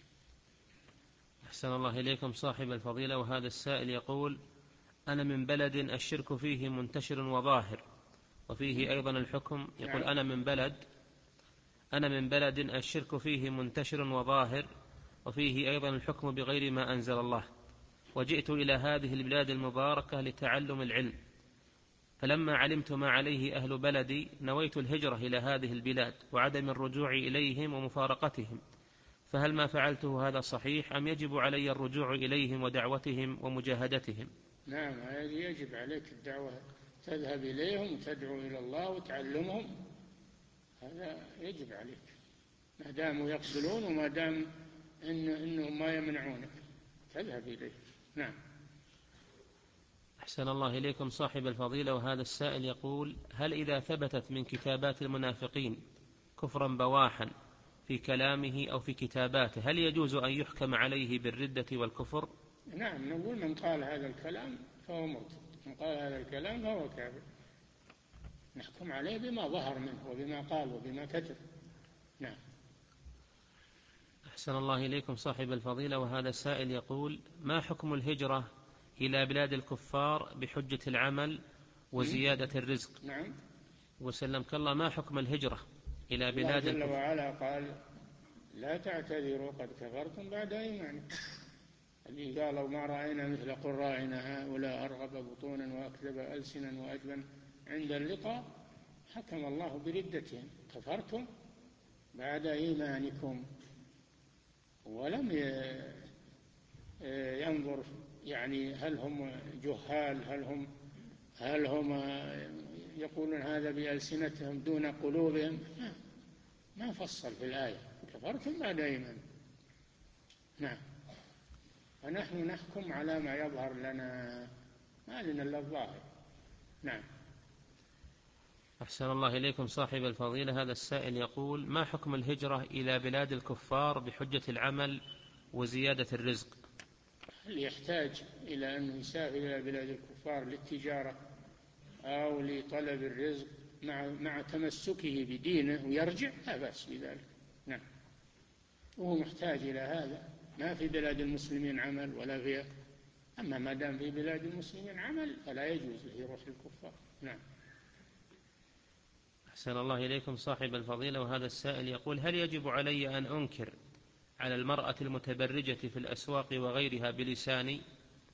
[SPEAKER 1] أحسن الله إليكم صاحب الفضيلة. وهذا السائل يقول: أنا من بلد الشرك فيه منتشر وظاهر وفيه أيضا الحكم. يقول: أنا من بلد أنا من بلد الشرك فيه منتشر وظاهر، وفيه أيضا الحكم بغير ما أنزل الله، وجئت إلى هذه البلاد المباركة لتعلم العلم، فلما علمت ما عليه أهل بلدي نويت الهجرة إلى هذه البلاد وعدم الرجوع إليهم ومفارقتهم، فهل ما فعلته هذا صحيح أم يجب علي الرجوع إليهم ودعوتهم ومجاهدتهم؟
[SPEAKER 2] نعم، يجب عليك الدعوة، تذهب إليهم وتدعو إلى الله وتعلمهم، هذا يجب عليك ما داموا يقبلون وما دام إن إنهم ما يمنعونك تذهب إليه. نعم.
[SPEAKER 1] أحسن الله إليكم صاحب الفضيلة، وهذا السائل يقول: هل إذا ثبتت من كتابات المنافقين كفرا بواحا في كلامه أو في كتاباته هل يجوز أن يحكم عليه بالردة والكفر؟
[SPEAKER 2] نعم، نقول من قال هذا الكلام فهو مرتد، من قال هذا الكلام فهو كافر، نحكم عليه بما ظهر منه وبما قال وبما كتب. نعم.
[SPEAKER 1] أحسن الله إليكم صاحب الفضيلة، وهذا السائل يقول: ما حكم الهجرة إلى بلاد الكفار بحجة العمل وزيادة الرزق؟
[SPEAKER 2] نعم.
[SPEAKER 1] وسلمك الله، ما حكم الهجرة إلى بلاد
[SPEAKER 2] الله جل
[SPEAKER 1] الكفار؟
[SPEAKER 2] وعلا قال: لا تعتذروا قد كفرتم بعد إيمانكم، اللي قالوا ما رأينا مثل قرائنا هؤلاء أرغب بطونا وأكذب ألسنا وأجبن عند اللقاء، حكم الله بردتهم، كفرتم بعد إيمانكم. ولم ينظر يعني هل هم جهال، هل هم هل هم يقولون هذا بألسنتهم دون قلوبهم، ما فصل في الآية، كفرتم بعد إيمانكم. نعم. ونحن نحكم على ما يظهر لنا، ما لنا إلا الظاهر. نعم.
[SPEAKER 1] أحسن الله إليكم صاحب الفضيلة، هذا السائل يقول: ما حكم الهجرة إلى بلاد الكفار بحجة العمل وزيادة الرزق؟
[SPEAKER 2] اللي يحتاج إلى أن يسافر إلى بلاد الكفار للتجارة أو لطلب الرزق مع, مع تمسكه بدينه ويرجع، لا بأس بذلك. نعم. وهو محتاج إلى هذا، ما في بلاد المسلمين عمل ولا فيها، أما ما دام في بلاد المسلمين عمل فلا يجوز له يروح للكفار. نعم.
[SPEAKER 1] أحسن الله إليكم صاحب الفضيلة، وهذا السائل يقول: هل يجب علي أن أنكر على المرأة المتبرجة في الأسواق وغيرها بلساني؟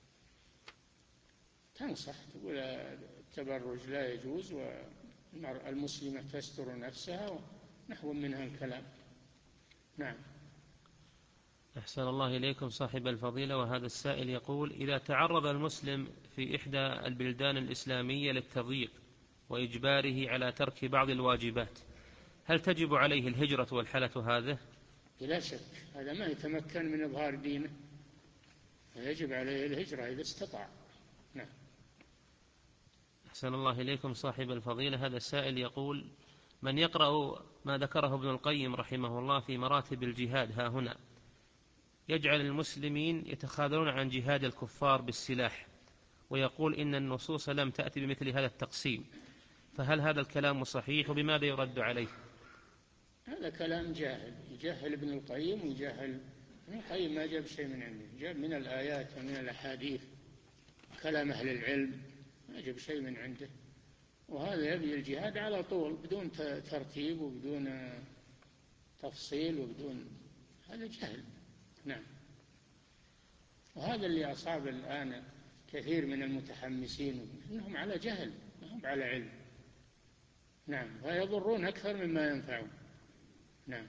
[SPEAKER 2] تنصح، تقول التبرج لا يجوز والمرأة المسلمة تستر نفسها ونحو من هالكلام. نعم.
[SPEAKER 1] أحسن الله إليكم صاحب الفضيلة، وهذا السائل يقول: إذا تعرض المسلم في إحدى البلدان الإسلامية للتضييق وإجباره على ترك بعض الواجبات هل تجب عليه الهجرة والحالة هذه؟
[SPEAKER 2] بلا شك، هذا ما يتمكن من إظهار دينه، يجب عليه الهجرة إذا استطاع. نعم.
[SPEAKER 1] أحسن الله إليكم صاحب الفضيلة، هذا السائل يقول: من يقرأ ما ذكره ابن القيم رحمه الله في مراتب الجهاد ها هنا يجعل المسلمين يتخاذلون عن جهاد الكفار بالسلاح، ويقول إن النصوص لم تأتي بمثل هذا التقسيم، فهل هذا الكلام صحيح وبماذا يرد عليه؟
[SPEAKER 2] هذا كلام جاهل، يجهل ابن القيم ويجهل ابن القيم، ما جاب شيء من عنده، جاب من الآيات ومن الأحاديث كلام أهل العلم، ما جاب شيء من عنده. وهذا يبني الجهاد على طول بدون ترتيب وبدون تفصيل وبدون، هذا جهل. نعم. وهذا اللي أصاب الآن كثير من المتحمسين، إنهم على جهل ما هم على علم. نعم. ويضرون أكثر مما ينفعون. نعم.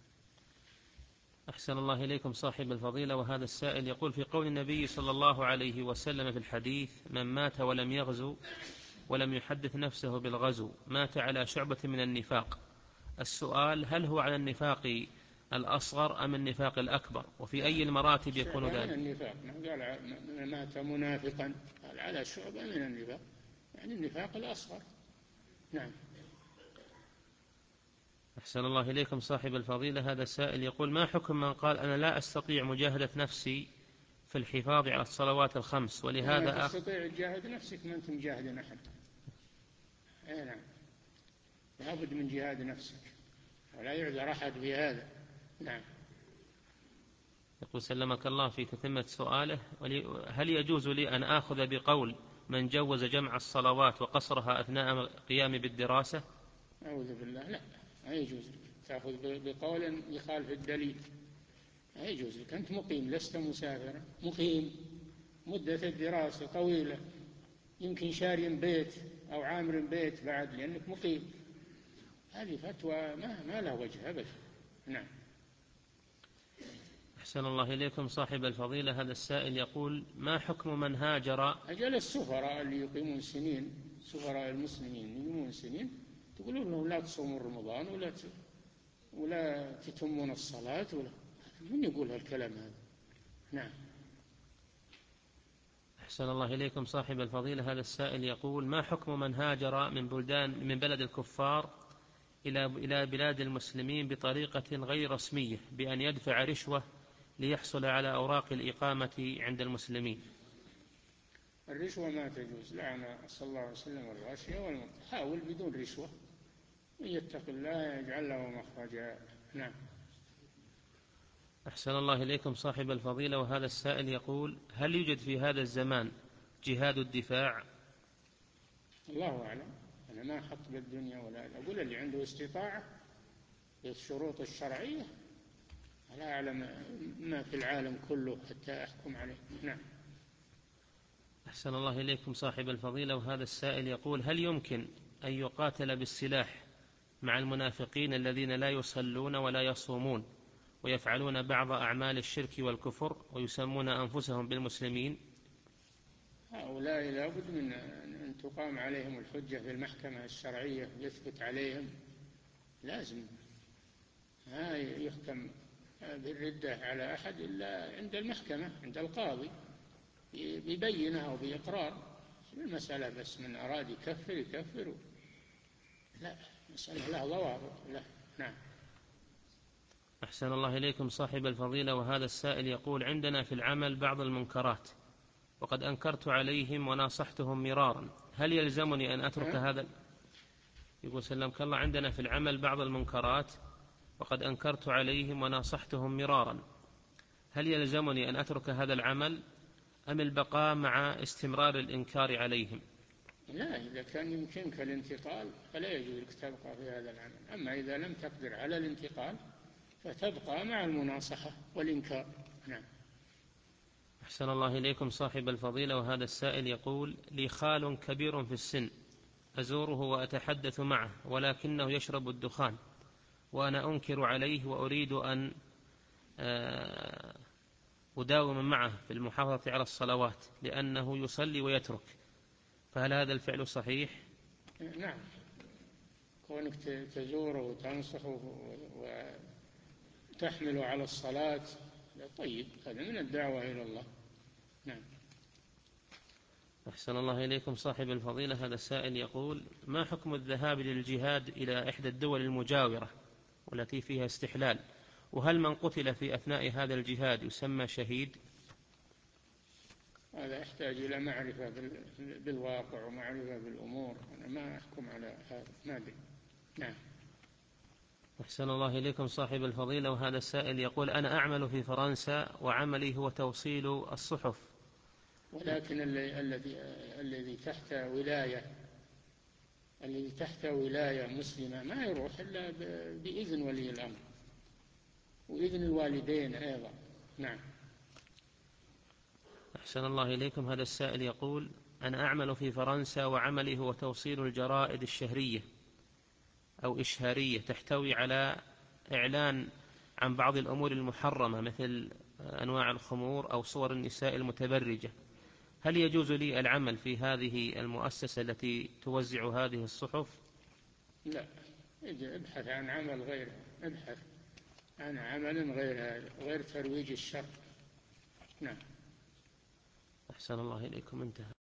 [SPEAKER 1] أحسن الله إليكم صاحب الفضيلة، وهذا السائل يقول: في قول النبي صلى الله عليه وسلم في الحديث: من مات ولم يغزو ولم يحدث نفسه بالغزو مات على شعبة من النفاق. السؤال: هل هو على النفاق الأصغر أم النفاق الأكبر؟ وفي أي المراتب يكون ذلك؟
[SPEAKER 2] من النفاق، قال من مات منافقا قال على شعبة من النفاق، يعني النفاق الأصغر. نعم.
[SPEAKER 1] أحسن الله إليكم صاحب الفضيلة، هذا السائل يقول: ما حكم من قال أنا لا أستطيع مجاهدة نفسي في الحفاظ على الصلوات الخمس ولهذا
[SPEAKER 2] ما تستطيع تجاهد نفسك ما أنت مجاهد أحد. أي نعم، لابد من جهاد نفسك ولا يعذر أحد في هذا. نعم.
[SPEAKER 1] يقول سلمك الله في تتمة سؤاله: هل يجوز لي أن آخذ بقول من جوز جمع الصلوات وقصرها أثناء القيام بالدراسة؟
[SPEAKER 2] أعوذ بالله، لا، ما يجوز لك. تأخذ بقول يخالف الدليل، لا يجوز لك. أنت مقيم لست مسافرا، مقيم مدة الدراسة طويلة، يمكن شاري بيت أو عامر بيت بعد لأنك مقيم. هذه فتوى ما, ما لها وجه أبدا. نعم.
[SPEAKER 1] أحسن الله إليكم صاحب الفضيلة، هذا السائل يقول: ما حكم من هاجر؟
[SPEAKER 2] أجل السفراء اللي يقيمون سنين، سفراء المسلمين يقيمون سنين، تقولون لهم لا تصومون رمضان ولا ت... ولا تتمون الصلاة ولا، من يقول هالكلام هذا؟ نعم.
[SPEAKER 1] أحسن الله إليكم صاحب الفضيلة، هذا السائل يقول: ما حكم من هاجر من بلدان من بلد الكفار إلى إلى بلاد المسلمين بطريقة غير رسمية بأن يدفع رشوة ليحصل على أوراق الإقامة عند المسلمين؟
[SPEAKER 2] الرشوة ما تجوز، لعن صلى الله عليه وسلم الراشية والمرتشية. حاول بدون رشوة، من يتق الله يجعل له مخرجا. نعم.
[SPEAKER 1] أحسن الله إليكم صاحب الفضيلة، وهذا السائل يقول: هل يوجد في هذا الزمان جهاد الدفاع؟
[SPEAKER 2] الله أعلم، أنا ما أحط بالدنيا ولا أقول. اللي عنده استطاعة بالشروط الشرعية، لا أعلم ما في العالم كله حتى أحكم عليه. نعم.
[SPEAKER 1] أحسن الله إليكم صاحب الفضيلة، وهذا السائل يقول: هل يمكن أن يقاتل بالسلاح مع المنافقين الذين لا يصلون ولا يصومون ويفعلون بعض أعمال الشرك والكفر ويسمون أنفسهم بالمسلمين؟
[SPEAKER 2] هؤلاء لا بد من أن تقام عليهم الحجة في المحكمة الشرعية، يثبت عليهم، لازم ما يحكم بالردة على أحد إلا عند المحكمة، عند القاضي ببينة أو بإقرار. المسألة بس من أراد يكفر يكفر، لا، مسألة لها ضوابط. لا. نعم.
[SPEAKER 1] أحسن الله إليكم صاحب الفضيلة، وهذا السائل يقول: عندنا في العمل بعض المنكرات وقد أنكرت عليهم وناصحتهم مرارا، هل يلزمني أن أترك هذا؟ يقول: سلمك الله، عندنا في العمل بعض المنكرات وقد أنكرت عليهم وناصحتهم مرارا، هل يلزمني أن أترك هذا العمل أم البقاء مع استمرار الإنكار عليهم؟
[SPEAKER 2] لا، إذا كان يمكنك الانتقال فلا يجوز لك تبقى في هذا العمل، أما إذا لم تقدر على الانتقال فتبقى مع المناصحة والإنكار. نعم.
[SPEAKER 1] أحسن الله إليكم صاحب الفضيلة، وهذا السائل يقول: لي خال كبير في السن أزوره وأتحدث معه ولكنه يشرب الدخان، وأنا أنكر عليه وأريد أن أداوم معه في المحافظة على الصلوات لأنه يصلي ويترك، فهل هذا الفعل صحيح؟
[SPEAKER 2] نعم، كونك تزوره وتنصحه وتحمله على الصلاة طيب، هذا من الدعوة إلى الله. نعم.
[SPEAKER 1] أحسن الله إليكم صاحب الفضيلة، هذا السائل يقول: ما حكم الذهاب للجهاد إلى إحدى الدول المجاورة والتي فيها استحلال، وهل من قتل في أثناء هذا الجهاد يسمى شهيد؟
[SPEAKER 2] هذا يحتاج إلى معرفة بالواقع ومعرفة بالأمور، أنا ما أحكم على هذا، ما أدري. نعم.
[SPEAKER 1] أحسن الله إليكم صاحب الفضيلة، وهذا السائل يقول: أنا أعمل في فرنسا وعملي هو توصيل الصحف،
[SPEAKER 2] ولكن الذي الذي تحت ولاية الذي تحت ولاية مسلمة ما يروح إلا بإذن ولي الأمر وإذن الوالدين أيضا. نعم.
[SPEAKER 1] أحسن الله إليكم، هذا السائل يقول: أنا أعمل في فرنسا وعملي هو توصيل الجرائد الشهرية أو إشهارية تحتوي على إعلان عن بعض الأمور المحرمة مثل أنواع الخمور أو صور النساء المتبرجة، هل يجوز لي العمل في هذه المؤسسة التي توزع هذه الصحف؟
[SPEAKER 2] لا، ابحث عن عمل غير، ابحث عن عمل غير غير ترويج الشر. نعم.
[SPEAKER 1] أحسن الله إليكم، انتهى.